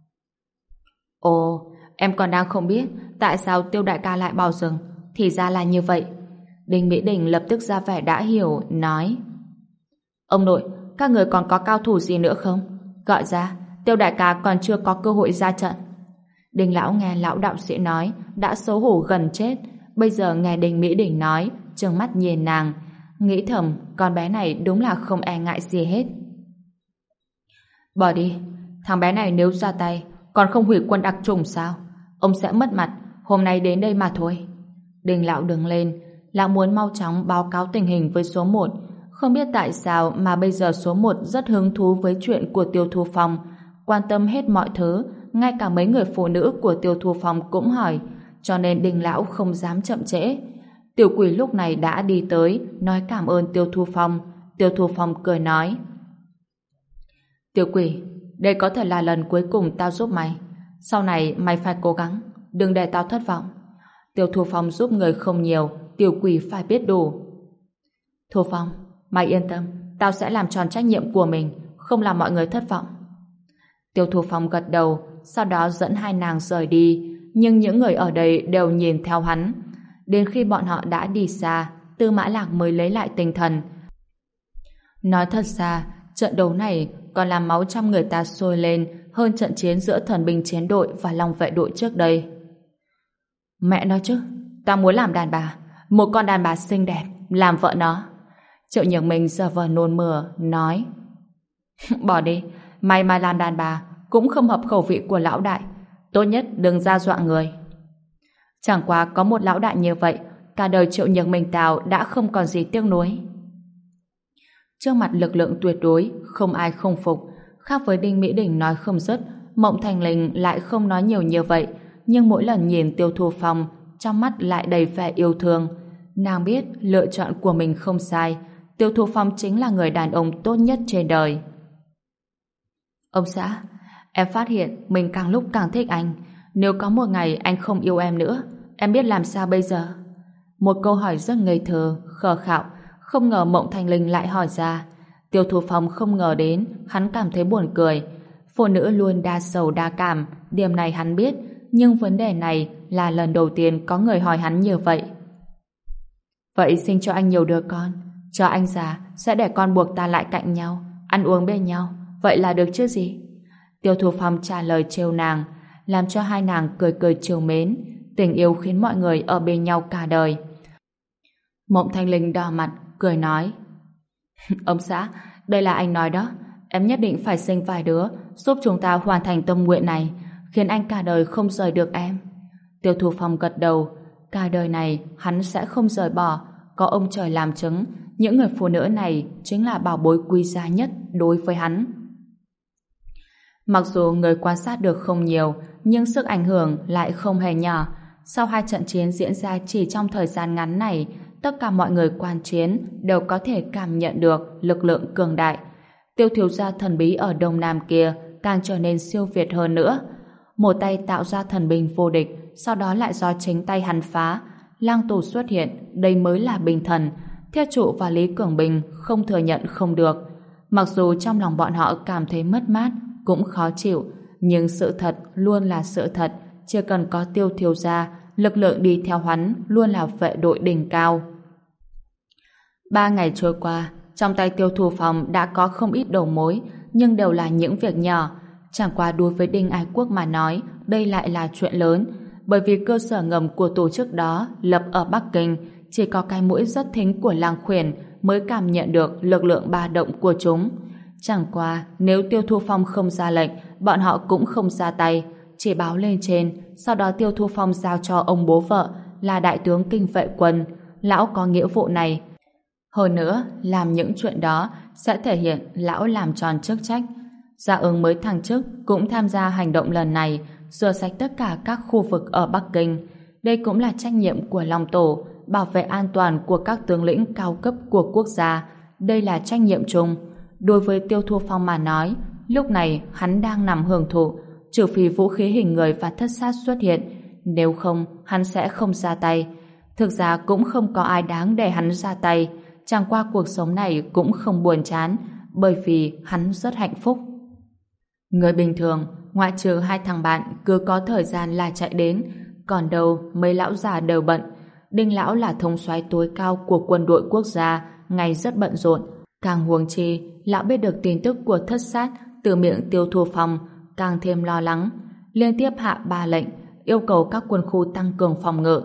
Ồ, em còn đang không biết tại sao Tiêu đại ca lại bao dừng. Thì ra là như vậy. Đinh Mỹ Đình lập tức ra vẻ đã hiểu, nói: Ông nội, các người còn có cao thủ gì nữa không? Gọi ra, Tiêu đại ca còn chưa có cơ hội ra trận. Đinh lão nghe lão đạo sĩ nói đã xấu hổ gần chết. Bây giờ nghe Đinh Mỹ Đình nói, trừng mắt nhìn nàng, nghĩ thầm con bé này đúng là không e ngại gì hết. Bỏ đi, thằng bé này nếu ra tay còn không hủy quân đặc chủng sao? Ông sẽ mất mặt, hôm nay đến đây mà thôi. Đinh lão đứng lên, lão muốn mau chóng báo cáo tình hình với số 1. Không biết tại sao mà bây giờ số 1 rất hứng thú với chuyện của Tiêu Thu Phong, quan tâm hết mọi thứ, ngay cả mấy người phụ nữ của Tiêu Thu Phong cũng hỏi, cho nên Đinh lão không dám chậm trễ. Tiểu Quỷ lúc này đã đi tới, nói cảm ơn Tiêu Thu Phong. Tiêu Thu Phong cười nói: Tiểu Quỷ, đây có thể là lần cuối cùng tao giúp mày. Sau này mày phải cố gắng, đừng để tao thất vọng. Tiêu Thu Phong giúp người không nhiều, Tiểu Quỷ phải biết đủ. Thu Phong, mày yên tâm, tao sẽ làm tròn trách nhiệm của mình, không làm mọi người thất vọng. Tiêu Thu Phong gật đầu, sau đó dẫn hai nàng rời đi, nhưng những người ở đây đều nhìn theo hắn. Đến khi bọn họ đã đi xa, Tư Mã Lạc mới lấy lại tinh thần. Nói thật ra, trận đấu này còn làm máu trong người ta sôi lên hơn trận chiến giữa thần binh chiến đội và long vệ đội trước đây. Mẹ nói chứ, ta muốn làm đàn bà, một con đàn bà xinh đẹp, làm vợ nó. Triệu Nhược Minh giờ vờ nôn mửa, nói: Bỏ đi, mày mà làm đàn bà cũng không hợp khẩu vị của lão đại, tốt nhất đừng ra dọa người. Chẳng qua có một lão đại như vậy, cả đời Triệu Nhược Minh tao đã không còn gì tiếc nuối. Trước mặt lực lượng tuyệt đối, không ai không phục. Khác với Đinh Mỹ Đình nói không dứt, Mộng Thành Linh lại không nói nhiều như vậy, nhưng mỗi lần nhìn Tiêu Thu Phong, trong mắt lại đầy vẻ yêu thương. Nàng biết lựa chọn của mình không sai, Tiêu Thu Phong chính là người đàn ông tốt nhất trên đời. Ông xã, em phát hiện mình càng lúc càng thích anh. Nếu có một ngày anh không yêu em nữa, em biết làm sao bây giờ? Một câu hỏi rất ngây thơ, khờ khạo, không ngờ Mộng Thanh Linh lại hỏi ra. Tiêu Thu Phong không ngờ đến, hắn cảm thấy buồn cười. Phụ nữ luôn đa sầu đa cảm, điểm này hắn biết, nhưng vấn đề này là lần đầu tiên có người hỏi hắn như vậy. Vậy sinh cho anh nhiều đứa con, cho anh già sẽ để con buộc ta lại cạnh nhau, ăn uống bên nhau, vậy là được chứ gì? Tiêu Thu Phong trả lời trêu nàng, làm cho hai nàng cười cười trêu mến. Tình yêu khiến mọi người ở bên nhau cả đời. Mộng Thanh Linh đỏ mặt, cười nói: Ông xã, đây là anh nói đó, em nhất định phải sinh vài đứa, giúp chúng ta hoàn thành tâm nguyện này, khiến anh cả đời không rời được em. Tiêu Thu Phong gật đầu, cả đời này hắn sẽ không rời bỏ, có ông trời làm chứng, những người phụ nữ này chính là bảo bối quý giá nhất đối với hắn. Mặc dù người quan sát được không nhiều, nhưng sức ảnh hưởng lại không hề nhỏ. Sau hai trận chiến diễn ra chỉ trong thời gian ngắn này, tất cả mọi người quan chiến đều có thể cảm nhận được lực lượng cường đại. Tiêu thiếu gia thần bí ở Đông Nam kia càng trở nên siêu việt hơn nữa. Một tay tạo ra thần binh vô địch, sau đó lại do chính tay hắn phá. Lang Tù xuất hiện, đây mới là binh thần. Thiết Trụ và Lý Cường Bình không thừa nhận không được. Mặc dù trong lòng bọn họ cảm thấy mất mát, cũng khó chịu, nhưng sự thật luôn là sự thật. Chỉ cần có Tiêu thiếu gia, lực lượng đi theo hắn luôn là vệ đội đỉnh cao. 3 ngày trôi qua, trong tay Tiêu Thu Phong đã có không ít đầu mối, nhưng đều là những việc nhỏ. Chẳng qua đối với Đinh Ái Quốc mà nói, đây lại là chuyện lớn, bởi vì cơ sở ngầm của tổ chức đó lập ở Bắc Kinh, chỉ có cái mũi rất thính của Lang Khuyển mới cảm nhận được lực lượng ba động của chúng. Chẳng qua, nếu Tiêu Thu Phong không ra lệnh, bọn họ cũng không ra tay, chỉ báo lên trên, sau đó Tiêu Thu Phong giao cho ông bố vợ là đại tướng kinh vệ quân. Lão có nghĩa vụ này. Hơn nữa, làm những chuyện đó sẽ thể hiện lão làm tròn chức trách. Gia Ứng mới thăng chức cũng tham gia hành động lần này, rửa sạch tất cả các khu vực ở Bắc Kinh. Đây cũng là trách nhiệm của Long Tổ, bảo vệ an toàn của các tướng lĩnh cao cấp của quốc gia. Đây là trách nhiệm chung. Đối với Tiêu Thu Phong mà nói, lúc này hắn đang nằm hưởng thụ, trừ phi vũ khí hình người và thất sát xuất hiện, nếu không hắn sẽ không ra tay. Thực ra cũng không có ai đáng để hắn ra tay, chẳng qua cuộc sống này cũng không buồn chán, bởi vì hắn rất hạnh phúc. Người bình thường, ngoại trừ hai thằng bạn cứ có thời gian là chạy đến, còn đâu mấy lão già đều bận. Đinh lão là thống soái tối cao của quân đội quốc gia, ngày rất bận rộn. Càng huống chi, lão biết được tin tức của thất sát từ miệng Tiêu Thu Phong, càng thêm lo lắng. Liên tiếp hạ 3 lệnh, yêu cầu các quân khu tăng cường phòng ngự.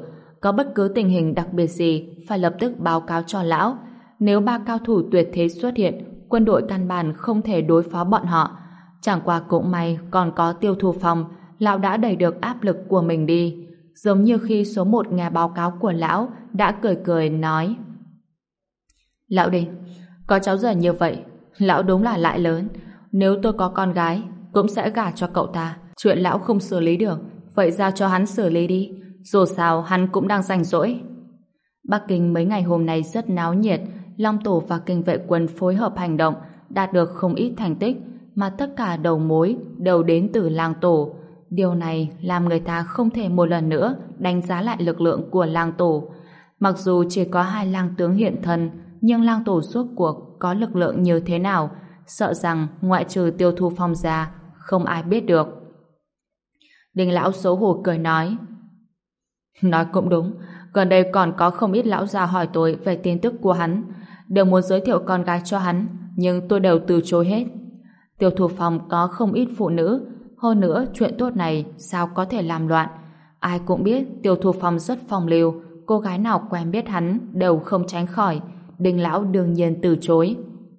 có bất cứ tình hình đặc biệt gì phải lập tức báo cáo cho lão. Nếu ba cao thủ tuyệt thế xuất hiện, quân đội căn bản không thể đối phó bọn họ. Chẳng qua cũng may còn có Tiêu Thu Phong, lão đã đẩy được áp lực của mình đi. Giống như khi số 1 nghe báo cáo của lão đã cười cười nói: Lão Đinh, có cháu rể như vậy, lão đúng là lại lớn. Nếu tôi có con gái, cũng sẽ gả cho cậu ta. Chuyện lão không xử lý được, vậy giao cho hắn xử lý đi. Dù sao hắn cũng đang rảnh rỗi. Bắc Kinh mấy ngày hôm nay rất náo nhiệt. Long Tổ và Kinh vệ quân phối hợp hành động, đạt được không ít thành tích, mà tất cả đầu mối đều đến từ Lang Tổ. Điều này làm người ta không thể một lần nữa đánh giá lại lực lượng của Lang Tổ. Mặc dù chỉ có 2 lang tướng hiện thân, nhưng Lang Tổ suốt cuộc có lực lượng như thế nào, sợ rằng ngoại trừ Tiêu Thu Phong ra, không ai biết được. Đinh lão xấu hổ cười nói: Nói cũng đúng, gần đây còn có không ít lão già hỏi tôi về tin tức của hắn, đều muốn giới thiệu con gái cho hắn, nhưng tôi đều từ chối hết. Tiêu Thu Phong có không ít phụ nữ, hơn nữa chuyện tốt này sao có thể làm loạn. Ai cũng biết Tiêu Thu Phong rất phong lưu, cô gái nào quen biết hắn đều không tránh khỏi. Đinh lão đương nhiên từ chối.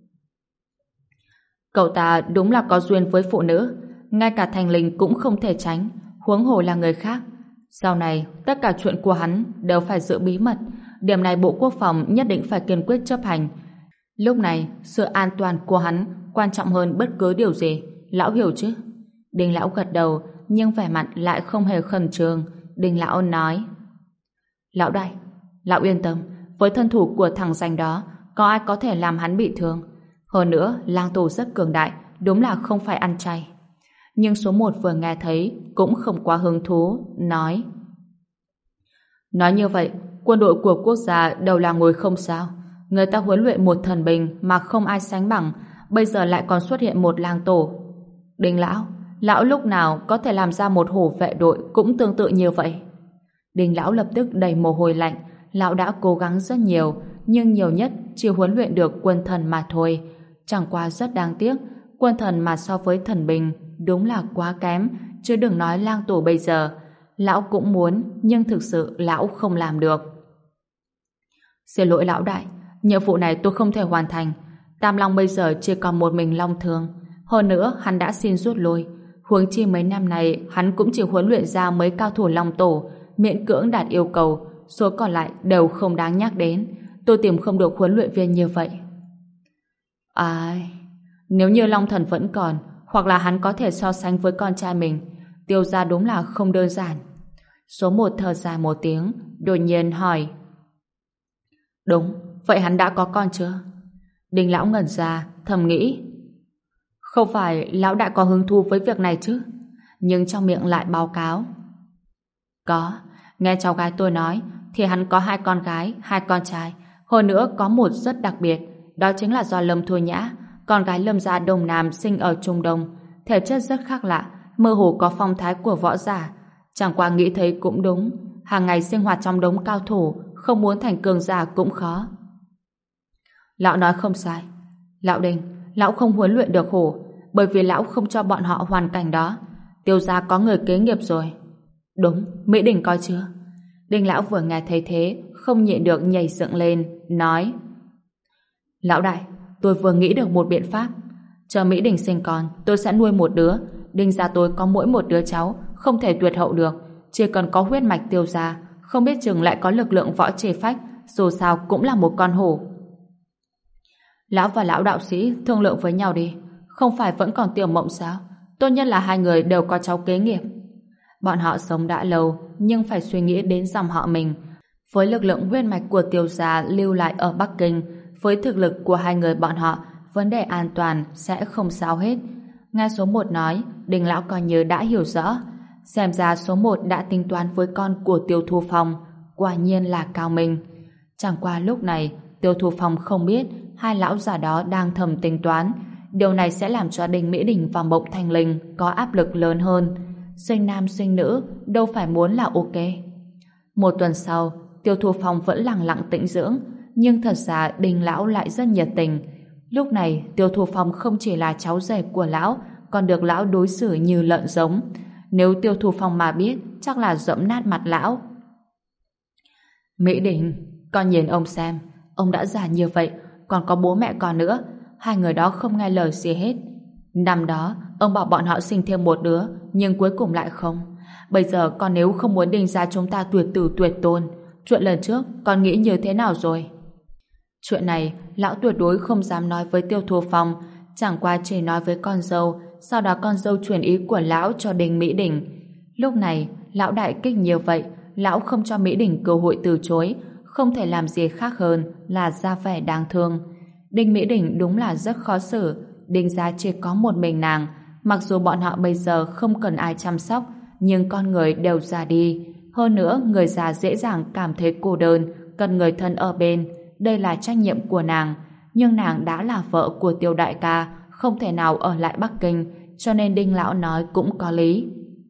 Cậu ta đúng là có duyên với phụ nữ, ngay cả Thành Linh cũng không thể tránh, huống hồ là người khác. Sau này, tất cả chuyện của hắn đều phải giữ bí mật. Điểm này Bộ Quốc phòng nhất định phải kiên quyết chấp hành. Lúc này, sự an toàn của hắn quan trọng hơn bất cứ điều gì. Lão hiểu chứ? Đinh lão gật đầu, nhưng vẻ mặt lại không hề khẩn trương. Đinh lão nói: Lão đại, lão yên tâm, với thân thủ của thằng danh đó, có ai có thể làm hắn bị thương. Hơn nữa, Lang Tổ rất cường đại, đúng là không phải ăn chay. Nhưng số 1 vừa nghe thấy cũng không quá hứng thú, nói: Nói như vậy, quân đội của quốc gia đều là ngồi không sao. Người ta huấn luyện một thần binh mà không ai sánh bằng, bây giờ lại còn xuất hiện một Lang Tổ. Đinh lão, lão lúc nào có thể làm ra một hổ vệ đội cũng tương tự như vậy? Đinh lão lập tức đầy mồ hôi lạnh. Lão đã cố gắng rất nhiều, nhưng nhiều nhất chỉ huấn luyện được quân thần mà thôi. Chẳng qua rất đáng tiếc, quân thần mà so với thần binh đúng là quá kém, chứ đừng nói Lang Tổ bây giờ. Lão cũng muốn, nhưng thực sự lão không làm được. Xin lỗi lão đại, nhiệm vụ này tôi không thể hoàn thành. Tam Long bây giờ chỉ còn một mình Long Thương. Hơn nữa, hắn đã xin rút lui. Huống chi mấy năm này, hắn cũng chỉ huấn luyện ra mấy cao thủ Long Tổ, miễn cưỡng đạt yêu cầu, số còn lại đều không đáng nhắc đến. Tôi tìm không được huấn luyện viên như vậy. Ai... Nếu như Long Thần vẫn còn, hoặc là hắn có thể so sánh với con trai mình, Tiêu gia đúng là không đơn giản. Số 1 thở dài một tiếng, đột nhiên hỏi: Đúng, vậy hắn đã có con chưa? Đinh lão ngẩn ra, thầm nghĩ: Không phải lão đã có hứng thú với việc này chứ? Nhưng trong miệng lại báo cáo: Có, nghe cháu gái tôi nói thì hắn có 2 con gái, 2 con trai. Hơn nữa có một rất đặc biệt, đó chính là do Lâm Thôi Nhã, con gái Lâm gia Đông Nam sinh ở Trung Đông, thể chất rất khác lạ, mơ hồ có phong thái của võ giả. Chẳng qua nghĩ thấy cũng đúng, hàng ngày sinh hoạt trong đống cao thủ, không muốn thành cường giả cũng khó. Lão nói không sai. Lão Đinh, lão không huấn luyện được hổ, bởi vì lão không cho bọn họ hoàn cảnh đó. Tiêu gia có người kế nghiệp rồi. Đúng, Mỹ Đình coi chưa? Đinh lão vừa nghe thấy thế, không nhịn được nhảy dựng lên, nói: Lão đại, tôi vừa nghĩ được một biện pháp. Chờ Mỹ Đình sinh con, tôi sẽ nuôi một đứa. Đinh gia tôi có mỗi một đứa cháu, không thể tuyệt hậu được. Chỉ cần có huyết mạch Tiêu gia, không biết chừng lại có lực lượng võ chế phách, dù sao cũng là một con hổ. Lão và lão đạo sĩ thương lượng với nhau đi. Không phải vẫn còn Tiểu Mộng sao? Tốt nhất là 2 người đều có cháu kế nghiệp. Bọn họ sống đã lâu, nhưng phải suy nghĩ đến dòng họ mình. Với lực lượng huyết mạch của Tiêu gia lưu lại ở Bắc Kinh, với thực lực của 2 người bọn họ, vấn đề an toàn sẽ không sao hết. Nghe số 1 nói, Đinh lão coi như đã hiểu rõ. Xem ra số 1 đã tính toán với con của Tiêu Thu Phong, quả nhiên là cao minh. Chẳng qua lúc này, Tiêu Thu Phong không biết 2 lão già đó đang thầm tính toán. Điều này sẽ làm cho Đinh Mỹ Đình và Mộng Thanh Linh có áp lực lớn hơn. Sinh nam sinh nữ đâu phải muốn là ok. Một tuần sau, Tiêu Thu Phong vẫn lặng lặng tĩnh dưỡng, nhưng thật ra Đinh lão lại rất nhiệt tình. Lúc này Tiêu Thu Phong không chỉ là cháu rể của lão, còn được lão đối xử như lợn giống. Nếu Tiêu Thu Phong mà biết, chắc là dẫm nát mặt lão. Mỹ Đình, con nhìn ông xem, ông đã già như vậy, còn có bố mẹ con nữa, hai người đó không nghe lời gì hết. Năm đó, ông bảo bọn họ sinh thêm một đứa, nhưng cuối cùng lại không. Bây giờ con nếu không muốn Đinh gia chúng ta tuyệt tử tuyệt tôn, chuyện lần trước con nghĩ như thế nào rồi? Chuyện này, lão tuyệt đối không dám nói với Tiêu Thu Phong, chẳng qua chỉ nói với con dâu, sau đó con dâu truyền ý của lão cho Đinh Mỹ Đình. Lúc này, lão đại kích nhiều vậy, lão không cho Mỹ Đình cơ hội từ chối, không thể làm gì khác hơn là ra vẻ đáng thương. Đinh Mỹ Đình đúng là rất khó xử, Đinh gia chỉ có một mình nàng, mặc dù bọn họ bây giờ không cần ai chăm sóc, nhưng con người đều già đi. Hơn nữa, người già dễ dàng cảm thấy cô đơn, cần người thân ở bên. Đây là trách nhiệm của nàng, nhưng nàng đã là vợ của Tiêu đại ca, không thể nào ở lại Bắc Kinh, cho nên Đinh lão nói cũng có lý.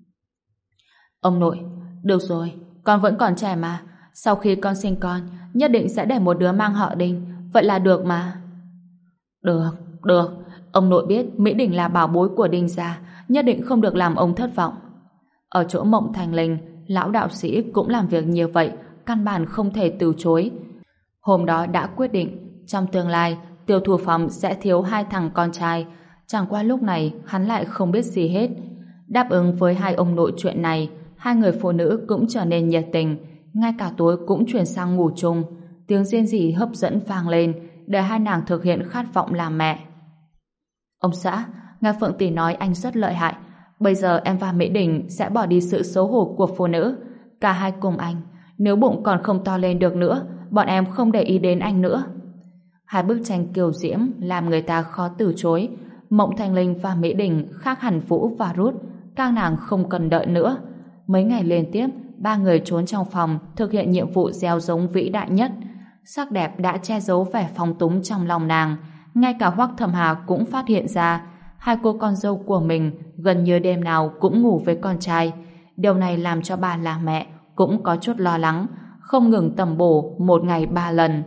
Ông nội, được rồi, con vẫn còn trẻ mà, sau khi con sinh con, nhất định sẽ để một đứa mang họ Đinh, vậy là được mà. Được, được, ông nội biết Mỹ Đình là bảo bối của Đinh gia, nhất định không được làm ông thất vọng. Ở chỗ Mộng Thành Linh, lão đạo sĩ cũng làm việc như vậy, căn bản không thể từ chối. Hôm đó đã quyết định, trong tương lai, Tiêu Thu Phong sẽ thiếu hai thằng con trai, chẳng qua lúc này hắn lại không biết gì hết. Đáp ứng với hai ông nội chuyện này, hai người phụ nữ cũng trở nên nhiệt tình, ngay cả tối cũng chuyển sang ngủ chung. Tiếng rên rỉ hấp dẫn vang lên, để hai nàng thực hiện khát vọng làm mẹ. Ông xã, Nga Phượng Tỷ nói anh rất lợi hại. Bây giờ em và Mỹ Đình sẽ bỏ đi sự xấu hổ của phụ nữ. Cả hai cùng anh. Nếu bụng còn không to lên được nữa, bọn em không để ý đến anh nữa. Hai bức tranh kiều diễm làm người ta khó từ chối. Mộng Thanh Linh và Mỹ Đình khác hẳn Vũ và Ruth. Các nàng không cần đợi nữa. Mấy ngày liên tiếp, ba người trốn trong phòng thực hiện nhiệm vụ gieo giống vĩ đại nhất. Sắc đẹp đã che giấu vẻ phóng túng trong lòng nàng. Ngay cả Hoắc Thẩm Hà cũng phát hiện ra hai cô con dâu của mình gần như đêm nào cũng ngủ với con trai. Điều này làm cho bà là mẹ cũng có chút lo lắng, không ngừng tầm bổ một ngày 3 lần.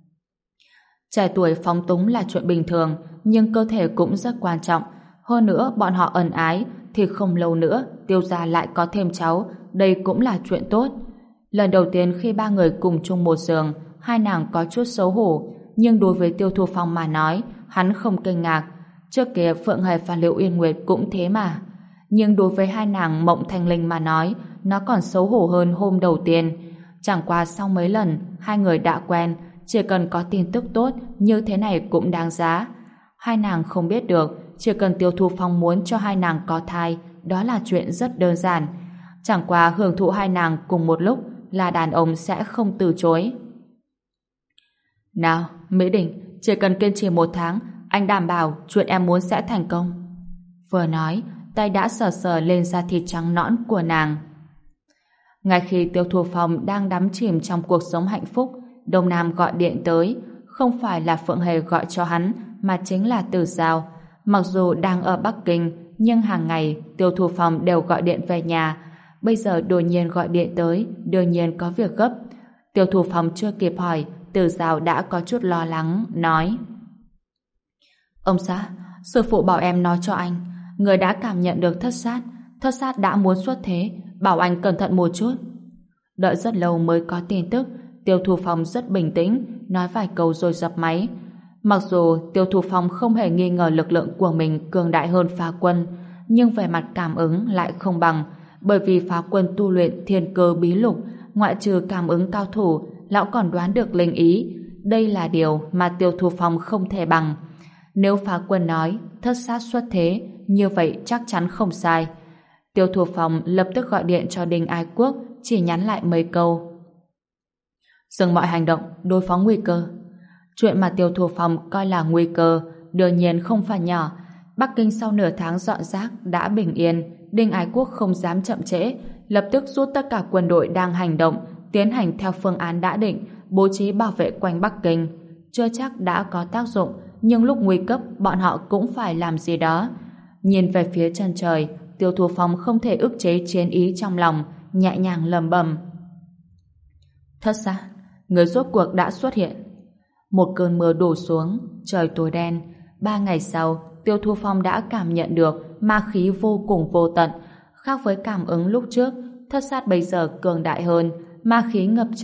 Trẻ tuổi phóng túng là chuyện bình thường, nhưng cơ thể cũng rất quan trọng. Hơn nữa, bọn họ ân ái thì không lâu nữa Tiêu gia lại có thêm cháu, đây cũng là chuyện tốt. Lần đầu tiên khi ba người cùng chung một giường, hai nàng có chút xấu hổ, nhưng đối với Tiêu Thu Phong mà nói, hắn không kinh ngạc. Trước kia Phượng Hề và Liệu Uyên Nguyệt cũng thế mà. Nhưng đối với hai nàng Mộng Thanh Linh mà nói, nó còn xấu hổ hơn hôm đầu tiên. Chẳng qua sau mấy lần, hai người đã quen, chỉ cần có tin tức tốt, như thế này cũng đáng giá. Hai nàng không biết được, chỉ cần Tiêu Thu Phong muốn cho hai nàng có thai, đó là chuyện rất đơn giản. Chẳng qua hưởng thụ hai nàng cùng một lúc là đàn ông sẽ không từ chối. Nào, Mỹ Đình, chỉ cần kiên trì 1 tháng, anh đảm bảo chuyện em muốn sẽ thành công. Vừa nói, tay đã sờ sờ lên da thịt trắng nõn của nàng. Ngay khi Tiêu Thu Phong đang đắm chìm trong cuộc sống hạnh phúc, Đông Nam gọi điện tới. Không phải là Phượng Hề gọi cho hắn, mà chính là Từ Giao. Mặc dù đang ở Bắc Kinh, nhưng hàng ngày Tiêu Thu Phong đều gọi điện về nhà. Bây giờ đột nhiên gọi điện tới, đương nhiên có việc gấp. Tiêu Thu Phong chưa kịp hỏi, Từ Giao đã có chút lo lắng, nói: Ông xã, sư phụ bảo em nói cho anh, người đã cảm nhận được thất sát đã muốn xuất thế, bảo anh cẩn thận một chút. Đợi rất lâu mới có tin tức, Tiêu Thu Phong rất bình tĩnh, nói vài câu rồi dập máy. Mặc dù Tiêu Thu Phong không hề nghi ngờ lực lượng của mình cường đại hơn Phá Quân, nhưng về mặt cảm ứng lại không bằng, bởi vì Phá Quân tu luyện thiên cơ bí lục, ngoại trừ cảm ứng cao thủ, lão còn đoán được linh ý. Đây là điều mà Tiêu Thu Phong không thể bằng. Nếu Phá Quân nói thất sát xuất thế, như vậy chắc chắn không sai. Tiêu Thu Phong lập tức gọi điện cho Đinh Ái Quốc, chỉ nhắn lại mấy câu: dừng mọi hành động, đối phó nguy cơ. Chuyện mà Tiêu Thu Phong coi là nguy cơ đương nhiên không phải nhỏ. Bắc Kinh sau nửa tháng dọn rác đã bình yên, Đinh Ái Quốc không dám chậm trễ, lập tức rút tất cả quân đội đang hành động, tiến hành theo phương án đã định, bố trí bảo vệ quanh Bắc Kinh. Chưa chắc đã có tác dụng, nhưng lúc nguy cấp bọn họ cũng phải làm gì đó. Nhìn về phía chân trời, Tiêu Thu Phong không thể ức chế chiến ý trong lòng, nhẹ nhàng lẩm bẩm: thất sát, người rốt cuộc đã xuất hiện. Một cơn mưa đổ xuống, trời tối đen. 3 ngày sau, Tiêu Thu Phong đã cảm nhận được ma khí vô cùng vô tận. Khác với cảm ứng lúc trước, thất sát bây giờ cường đại hơn, ma khí ngập trời,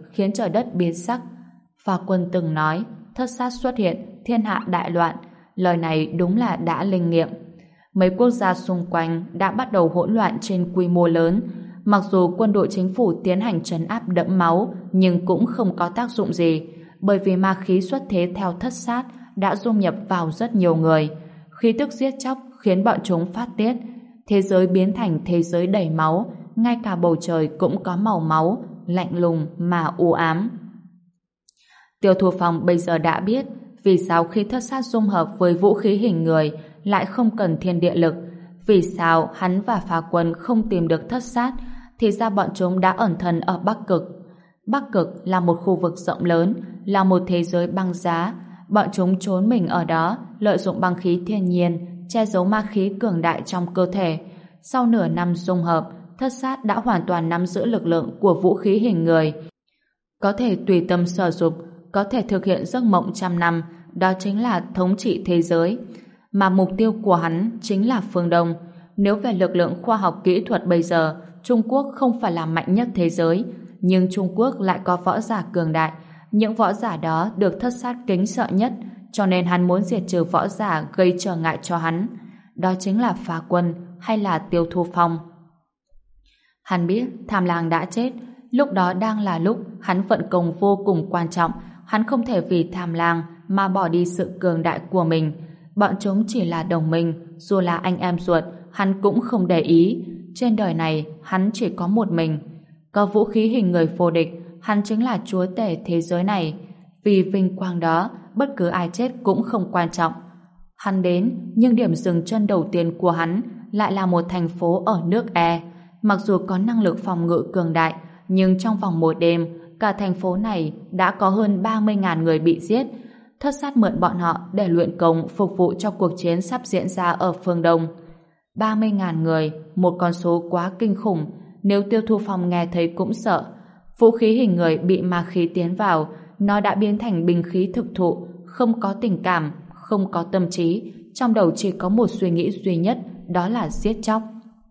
khiến trời đất biến sắc. Phá Quân từng nói, thất sát xuất hiện, thiên hạ đại loạn. Lời này đúng là đã linh nghiệm. Mấy quốc gia xung quanh đã bắt đầu hỗn loạn trên quy mô lớn. Mặc dù quân đội chính phủ tiến hành trấn áp đẫm máu, nhưng cũng không có tác dụng gì, bởi vì ma khí xuất thế theo thất sát đã dung nhập vào rất nhiều người. Khí tức giết chóc khiến bọn chúng phát tiết. Thế giới biến thành thế giới đầy máu, ngay cả bầu trời cũng có màu máu, lạnh lùng mà u ám. Tiêu Thu Phong bây giờ đã biết vì sao khi thất sát dung hợp với vũ khí hình người lại không cần thiên địa lực, vì sao hắn và Phá Quân không tìm được thất sát, thì ra bọn chúng đã ẩn thân ở Bắc Cực. Bắc Cực là một khu vực rộng lớn, là một thế giới băng giá. Bọn chúng trốn mình ở đó, lợi dụng băng khí thiên nhiên, che giấu ma khí cường đại trong cơ thể. Sau nửa năm dung hợp, thất sát đã hoàn toàn nắm giữ lực lượng của vũ khí hình người. Có thể tùy tâm sở dục, có thể thực hiện giấc mộng trăm năm, đó chính là thống trị thế giới. Mà mục tiêu của hắn chính là phương Đông. Nếu về lực lượng khoa học kỹ thuật bây giờ, Trung Quốc không phải là mạnh nhất thế giới, nhưng Trung Quốc lại có võ giả cường đại. Những võ giả đó được thất sát kính sợ nhất, cho nên hắn muốn diệt trừ võ giả gây trở ngại cho hắn. Đó chính là Phá Quân hay là Tiêu Thu Phong. Hắn biết Tham Lang đã chết, lúc đó đang là lúc hắn vận công vô cùng quan trọng. Hắn không thể vì Tham Lang mà bỏ đi sự cường đại của mình. Bọn chúng chỉ là đồng minh, dù là anh em ruột, hắn cũng không để ý. Trên đời này, hắn chỉ có một mình. Có vũ khí hình người vô địch, hắn chính là chúa tể thế giới này. Vì vinh quang đó, bất cứ ai chết cũng không quan trọng. Hắn đến, nhưng điểm dừng chân đầu tiên của hắn lại là một thành phố ở nước E. Mặc dù có năng lực phòng ngự cường đại, nhưng trong vòng một đêm, cả thành phố này đã có hơn 30.000 người bị giết. Thất sát mượn bọn họ để luyện công phục vụ cho cuộc chiến sắp diễn ra ở phương Đông. 30.000 người, một con số quá kinh khủng, nếu Tiêu Thu Phong nghe thấy cũng sợ. Vũ khí hình người bị ma khí tiến vào, nó đã biến thành binh khí thực thụ, không có tình cảm, không có tâm trí, trong đầu chỉ có một suy nghĩ duy nhất, đó là giết chóc.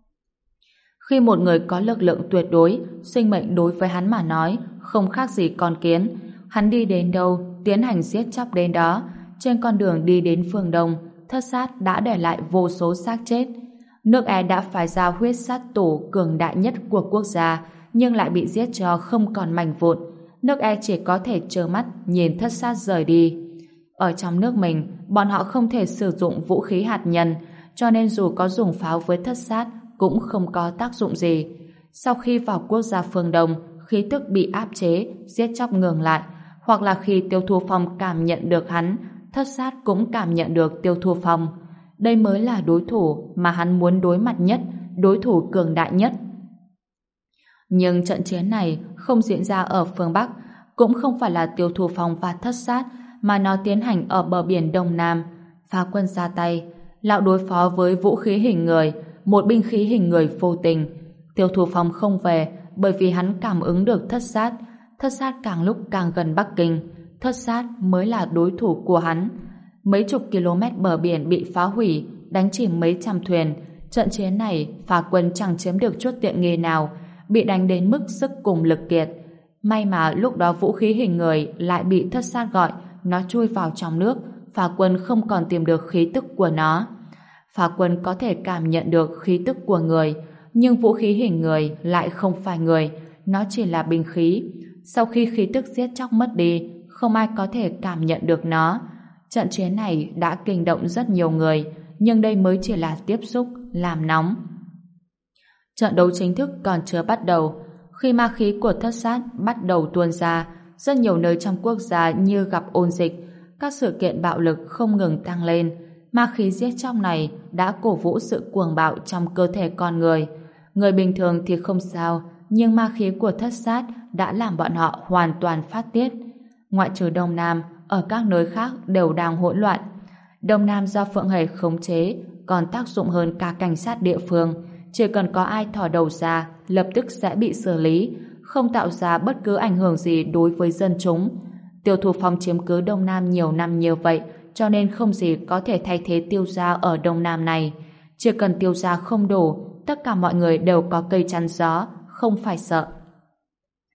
Khi một người có lực lượng tuyệt đối, sinh mệnh đối với hắn mà nói không khác gì con kiến. Hắn đi đến đâu, tiến hành giết chóc đến đó. Trên con đường đi đến phương Đông, thất sát đã để lại vô số xác chết. Nước E đã phái ra huyết sát tổ cường đại nhất của quốc gia, nhưng lại bị giết cho không còn mảnh vụn. Nước E chỉ có thể trơ mắt nhìn thất sát rời đi. Ở trong nước mình, bọn họ không thể sử dụng vũ khí hạt nhân, cho nên dù có dùng pháo với thất sát cũng không có tác dụng gì. Sau khi vào quốc gia phương Đông, khí tức bị áp chế, giết chóc ngừng lại, hoặc là khi Tiêu Thu Phong cảm nhận được hắn, thất sát cũng cảm nhận được Tiêu Thu Phong. Đây mới là đối thủ mà hắn muốn đối mặt nhất, đối thủ cường đại nhất. Nhưng trận chiến này không diễn ra ở phương Bắc, cũng không phải là Tiêu Thu Phong và thất sát, mà nó tiến hành ở bờ biển Đông Nam. Phá Quân ra tay, lão đối phó với vũ khí hình người, một binh khí hình người vô tình. Tiêu Thu Phong không về bởi vì hắn cảm ứng được thất sát. Thất sát càng lúc càng gần Bắc Kinh, thất sát mới là đối thủ của hắn. Mấy chục km bờ biển bị phá hủy, đánh chìm mấy trăm thuyền. Trận chiến này Phá Quân chẳng chiếm được chút tiện nghi nào, bị đánh đến mức sức cùng lực kiệt. May mà lúc đó vũ khí hình người lại bị thất sát gọi, nó chui vào trong nước. Phá Quân không còn tìm được khí tức của nó. Phá Quân có thể cảm nhận được khí tức của người, nhưng vũ khí hình người lại không phải người, nó chỉ là binh khí. Sau khi khí tức giết chóc mất đi, không ai có thể cảm nhận được nó. Trận chiến này đã kinh động rất nhiều người, nhưng đây mới chỉ là tiếp xúc, làm nóng. Trận đấu chính thức còn chưa bắt đầu. Khi ma khí của thất sát bắt đầu tuôn ra, rất nhiều nơi trong quốc gia như gặp ôn dịch, các sự kiện bạo lực không ngừng tăng lên. Ma khí giết chóc này đã cổ vũ sự cuồng bạo trong cơ thể con người. Người bình thường thì không sao, nhưng ma khí của thất sát đã làm bọn họ hoàn toàn phát tiết. Ngoại trừ Đông Nam, ở các nơi khác đều đang hỗn loạn. Đông Nam do Phượng Hề khống chế, còn tác dụng hơn cả cảnh sát địa phương. Chỉ cần có ai thò đầu ra, lập tức sẽ bị xử lý, không tạo ra bất cứ ảnh hưởng gì đối với dân chúng. Tiêu Thu Phong chiếm cứ Đông Nam nhiều năm như vậy, cho nên không gì có thể thay thế Tiêu gia ở Đông Nam này. Chỉ cần Tiêu gia không đổ, tất cả mọi người đều có cây chắn gió, không phải sợ.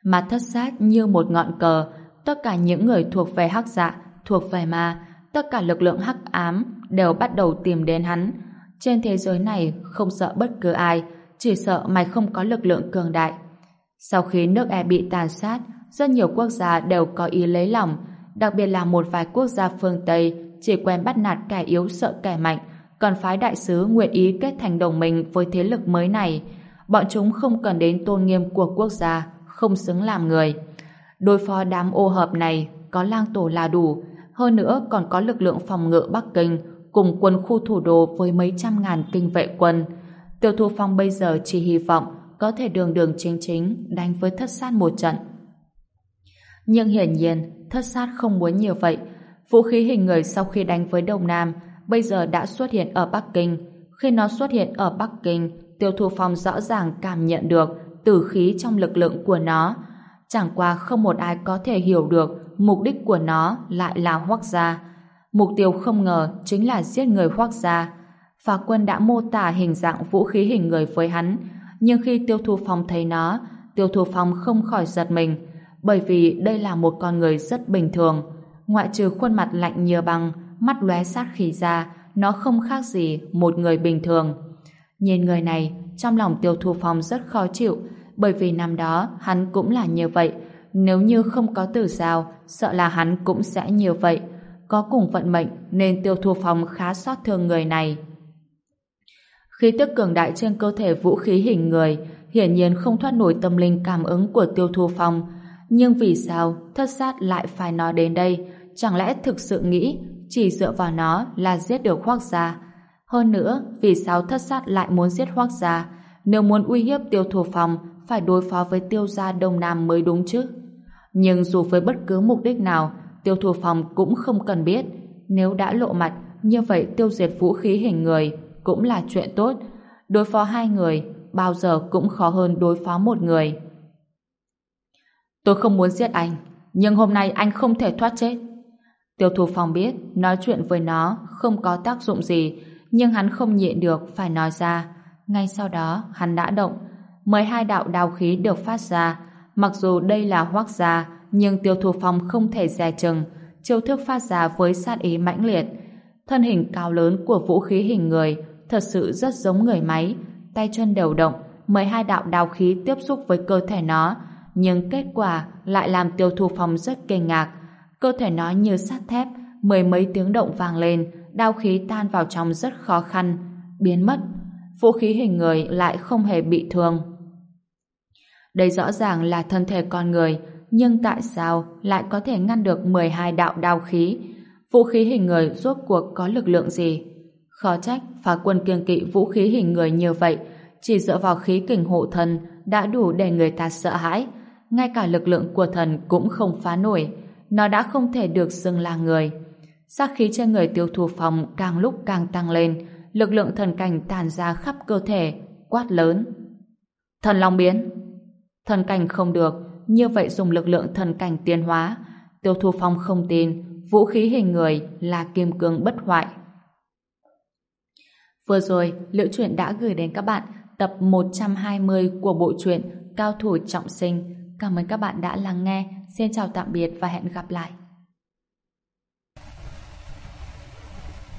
Mà Thất Sát như một ngọn cờ, tất cả những người thuộc về Hắc Dạ, thuộc về ma, tất cả lực lượng hắc ám đều bắt đầu tìm đến hắn. Trên thế giới này không sợ bất cứ ai, chỉ sợ mày không có lực lượng cường đại. Sau khi nước E bị tàn sát, rất nhiều quốc gia đều có ý lấy lòng, đặc biệt là một vài quốc gia phương Tây chỉ quen bắt nạt kẻ yếu sợ kẻ mạnh, còn phái đại sứ nguyện ý kết thành đồng minh với thế lực mới này. Bọn chúng không cần đến tôn nghiêm của quốc gia, không xứng làm người. Đối phó đám ô hợp này có lang tổ là đủ, hơn nữa còn có lực lượng phòng ngự Bắc Kinh cùng quân khu thủ đô với mấy trăm ngàn kinh vệ quân. Tiêu Thu Phong bây giờ chỉ hy vọng có thể đường đường chính chính đánh với Thất Sát một trận. Nhưng hiển nhiên Thất Sát không muốn như vậy. Vũ khí hình người sau khi đánh với Đông Nam bây giờ đã xuất hiện ở Bắc Kinh. Khi nó xuất hiện ở Bắc Kinh, Tiêu Thu Phong rõ ràng cảm nhận được tử khí trong lực lượng của nó. Chẳng qua không một ai có thể hiểu được mục đích của nó lại là Hoắc gia. Mục tiêu không ngờ chính là giết người Hoắc gia. Phá Quân đã mô tả hình dạng vũ khí hình người với hắn, nhưng khi Tiêu Thu Phong thấy nó, Tiêu Thu Phong không khỏi giật mình, bởi vì đây là một con người rất bình thường. Ngoại trừ khuôn mặt lạnh như băng, mắt lóe sát khí ra, nó không khác gì một người bình thường. Nhìn người này, trong lòng Tiêu Thu Phong rất khó chịu, bởi vì năm đó hắn cũng là như vậy. Nếu như không có Tử Giao, sợ là hắn cũng sẽ như vậy. Có cùng vận mệnh nên Tiêu Thu Phong khá xót thương người này. Khí tức cường đại trên cơ thể vũ khí hình người hiển nhiên không thoát nổi tâm linh cảm ứng của Tiêu Thu Phong. Nhưng vì sao Thất Sát lại phải nói đến đây? Chẳng lẽ thực sự nghĩ chỉ dựa vào nó là giết được Hoắc gia? Hơn nữa, vì sao Thất Sát lại muốn giết Hoắc gia? Nếu muốn uy hiếp Tiêu Thu Phong, phải đối phó với Tiêu gia Đông Nam mới đúng chứ. Nhưng dù với bất cứ mục đích nào, Tiêu Thu Phong cũng không cần biết. Nếu đã lộ mặt, như vậy tiêu diệt vũ khí hình người cũng là chuyện tốt. Đối phó hai người bao giờ cũng khó hơn đối phó một người. Tôi không muốn giết anh, nhưng hôm nay anh không thể thoát chết. Tiêu Thu Phong biết nói chuyện với nó không có tác dụng gì, nhưng hắn không nhịn được phải nói ra. Ngay sau đó hắn đã động. 12 đạo đao khí được phát ra. Mặc dù đây là Hoắc gia, nhưng Tiêu Thu Phong không thể dè chừng. Chiêu thức phát ra với sát ý mãnh liệt. Thân hình cao lớn của vũ khí hình người thật sự rất giống người máy. Tay chân đều động, 12 đạo đao khí tiếp xúc với cơ thể nó, nhưng kết quả lại làm Tiêu Thu Phong rất kinh ngạc. Cơ thể nó như sắt thép, mười mấy tiếng động vang lên, đao khí tan vào trong rất khó khăn, biến mất. Vũ khí hình người lại không hề bị thương. Đây rõ ràng là thân thể con người, nhưng tại sao lại có thể ngăn được 12 đạo đao khí? Vũ khí hình người rốt cuộc có lực lượng gì? Khó trách Phá Quân kiêng kỵ vũ khí hình người như vậy, chỉ dựa vào khí kình hộ thân đã đủ để người ta sợ hãi. Ngay cả lực lượng của thần cũng không phá nổi. Nó đã không thể được xưng là người. Sát khí trên người Tiêu Thu Phong càng lúc càng tăng lên, lực lượng thần cảnh tàn ra khắp cơ thể, quát lớn: Thần Long biến! Thần cảnh không được, như vậy dùng lực lượng thần cảnh tiến hóa. Tiêu Thu Phong không tin vũ khí hình người là kim cương bất hoại. Vừa rồi, Liễu Chuyện đã gửi đến các bạn tập 120 của bộ truyện Cao thủ trọng sinh. Cảm ơn các bạn đã lắng nghe. Xin chào tạm biệt và hẹn gặp lại.